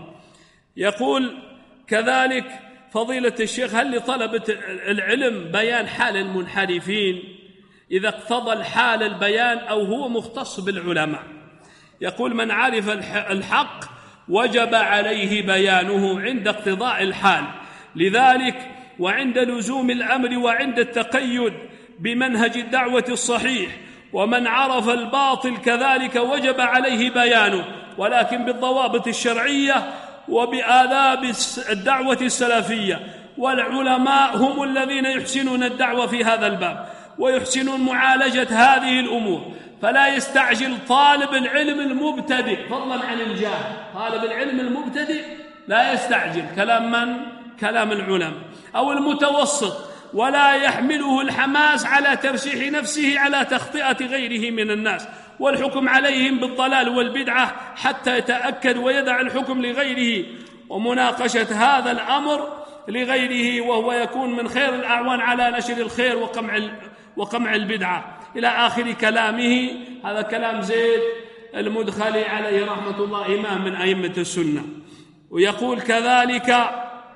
يقول كذلك فضيلة الشيخ: هل لطلبة العلم بيان حال المنحرفين إذا اقتضى الحال البيان أو هو مختص بالعلماء؟ يقول: من عرف الحق وجب عليه بيانه عند اقتضاء الحال، لذلك وعند لزوم الأمر وعند التقيد بمنهج الدعوة الصحيح. ومن عرف الباطل كذلك وجب عليه بيانه، ولكن بالضوابط الشرعية وبآداب الدعوة السلفية. والعلماء هم الذين يحسنون الدعوة في هذا الباب ويحسنون معالجة هذه الأمور، فلا يستعجل طالب العلم المبتدئ، فضلا عن الجاهل. طالب العلم المبتدئ لا يستعجل كلام من؟ كلام العلماء. أو المتوسط، ولا يحمله الحماس على ترشيح نفسه على تخطئة غيره من الناس والحكم عليهم بالضلال والبدعة حتى يتأكد ويدع الحكم لغيره ومناقشة هذا الأمر لغيره، وهو يكون من خير الأعوان على نشر الخير وقمع وقمع البدعة، إلى آخر كلامه. هذا كلام زيد المدخلي عليه رحمة الله، إمام من أئمة السنة. ويقول كذلك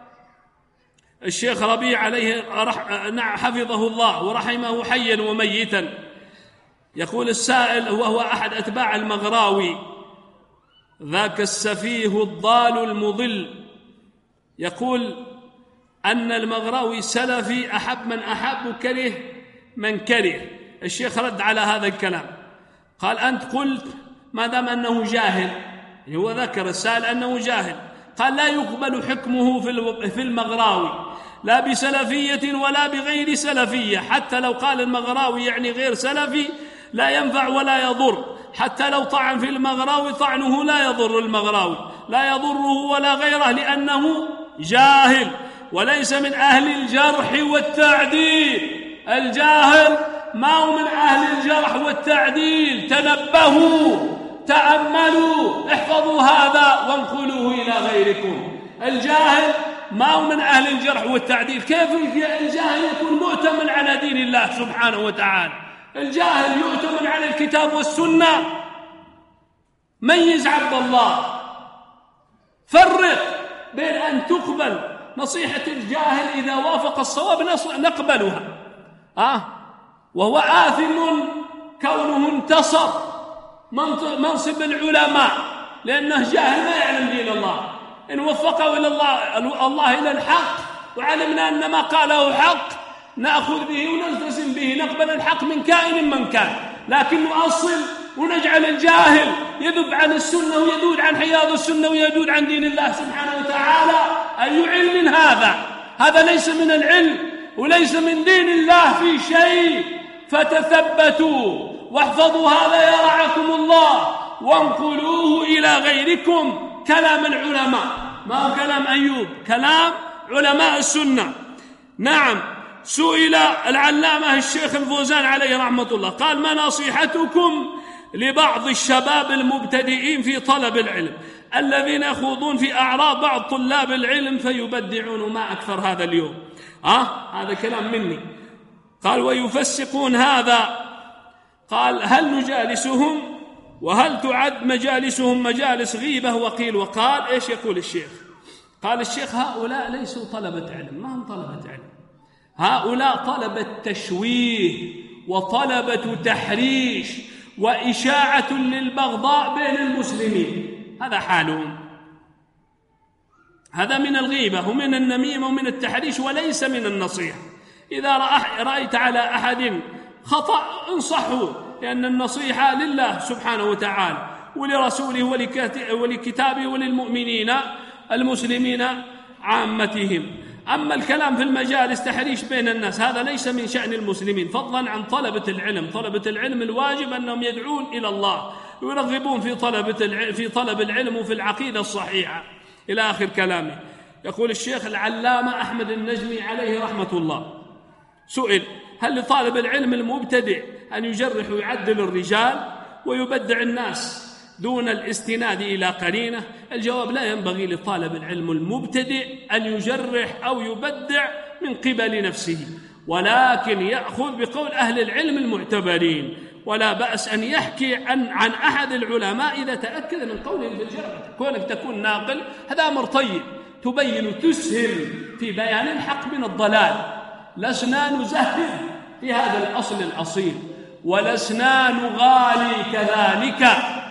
الشيخ ربيع عليه حفظه الله ورحمه حيا وميتا، يقول السائل وهو أحد أتباع المغراوي: ذاك السفيه الضال المضل، يقول أن المغراوي سلفي أحب من أحب كره من كره. الشيخ رد على هذا الكلام، قال: أنت قلت ما دام أنه جاهل، هو ذكر السائل أنه جاهل، قال: لا يقبل حكمه في المغراوي لا بسلفية ولا بغير سلفية، حتى لو قال المغراوي يعني غير سلفي لا ينفع ولا يضر، حتى لو طعن في المغراوي طعنه لا يضر المغراوي، لا يضره ولا غيره، لأنه جاهل وليس من أهل الجرح والتعديل. الجاهل ما هو من أهل الجرح والتعديل. تنبهوا، تأملوا، احفظوا هذا وانقلوه إلى غيركم. الجاهل ما هو من أهل الجرح والتعديل. كيف الجاهل يكون مؤتمن على دين الله سبحانه وتعالى؟ الجاهل يؤتمن على الكتاب والسنة. ميز عبد الله، فرق بين أن تقبل نصيحة الجاهل إذا وافق الصواب نقبلها، أه؟ وهو آثم كونه انتصر منصب العلماء لأنه جاهل ما يعلم دين الله. إن وفقه إلى الله, الله إلى الحق وعلمنا أن ما قاله حق نأخذ به ونلتزم به، نقبل الحق من كائن من كان، لكن نؤصل ونجعل الجاهل يذب عن السنة ويذود عن حياض السنة ويذود عن دين الله سبحانه وتعالى. أي علم هذا؟ هذا ليس من العلم وليس من دين الله في شيء. فتثبتوا واحفظوا هذا يرعاكم الله، وانقلوه إلى غيركم كلام العلماء. ما هو كلام أيوب، كلام علماء السنة. نعم. سئل العلامة الشيخ الفوزان عليه رحمة الله قال: ما نصيحتكم لبعض الشباب المبتدئين في طلب العلم الذين يخوضون في أعراض بعض طلاب العلم فيبدعون؟ ما أكثر هذا اليوم. أه؟ هذا كلام مني. قال: ويفسقون هذا. قال: هل نجالسهم؟ وهل تعد مجالسهم مجالس غيبة وقيل وقال؟ إيش يقول الشيخ؟ قال الشيخ: هؤلاء ليسوا طلبة علم، ما هم طلبة علم، هؤلاء طلبة تشويه وطلبة تحريش وإشاعة للبغضاء بين المسلمين، هذا حالهم. هذا من الغيبة ومن النميمة ومن التحريش وليس من النصيحة. إذا رأيت على أحد خطأ انصحه، لأن النصيحة لله سبحانه وتعالى ولرسوله ولكتابه وللمؤمنين المسلمين عامتهم. أما الكلام في المجالس تحريش بين الناس هذا ليس من شأن المسلمين، فضلا عن طلبة العلم. طلبة العلم الواجب أنهم يدعون إلى الله ويرغبون في طلبة في طلب العلم وفي العقيدة الصحيحة إلى آخر كلامه. يقول الشيخ العلامة أحمد النجمي عليه رحمة الله سئل: هل لطالب العلم المبتدئ أن يجرح ويعدل الرجال ويبدع الناس دون الاستناد إلى قرينة؟ الجواب: لا ينبغي لطالب العلم المبتدئ أن يجرح أو يبدع من قبل نفسه، ولكن يأخذ بقول أهل العلم المعتبرين، ولا بأس أن يحكي عن, عن أحد العلماء إذا تأكد من قولهم في الجرح. كونك تكون ناقل هذا أمر طيب، تبين تسهم في بيان الحق من الضلال. لسنا نزهد في هذا الأصل الأصيل ولسنا نغالي كذلك،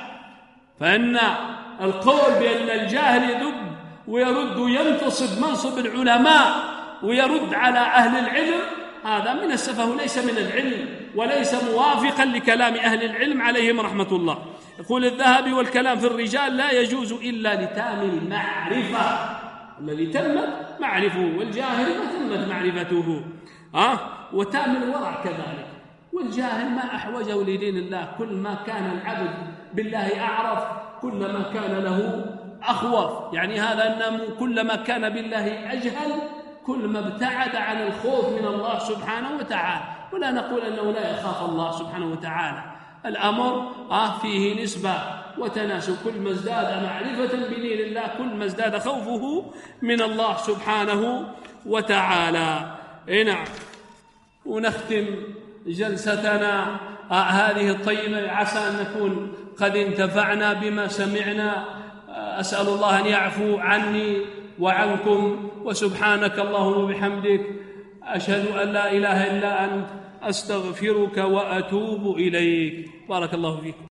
فإن القول بأن الجاهل يذب ويرد وينتصب منصب العلماء ويرد على أهل العلم هذا من السفه وليس من العلم وليس موافقا لكلام أهل العلم عليهم رحمة الله. يقول الذهبي: والكلام في الرجال لا يجوز إلا لتام المعرفة، الذي تمت معرفه، والجاهل ما تمت معرفته. أه؟ وتام الورع كذلك. والجاهل ما أحوجه لدين الله، كل ما كان العبد بالله أعرف كلما كان له أخوف، يعني هذا أنه كلما كان بالله أجهل كل ما ابتعد عن الخوف من الله سبحانه وتعالى. ولا نقول أنه لا يخاف الله سبحانه وتعالى، الأمر آه فيه نسبة وتناسب، كل ما ازداد معرفة بدين الله كل ما ازداد خوفه من الله سبحانه وتعالى. نعم. ونختم جلستنا آه هذه الطيبة، عسى أن نكون قد انتفعنا بما سمعنا. آه أسأل الله أن يعفو عني وعنكم، وسبحانك اللهم وبحمدك أشهد أن لا إله إلا أنت أستغفرك وأتوب إليك. بارك الله فيكم.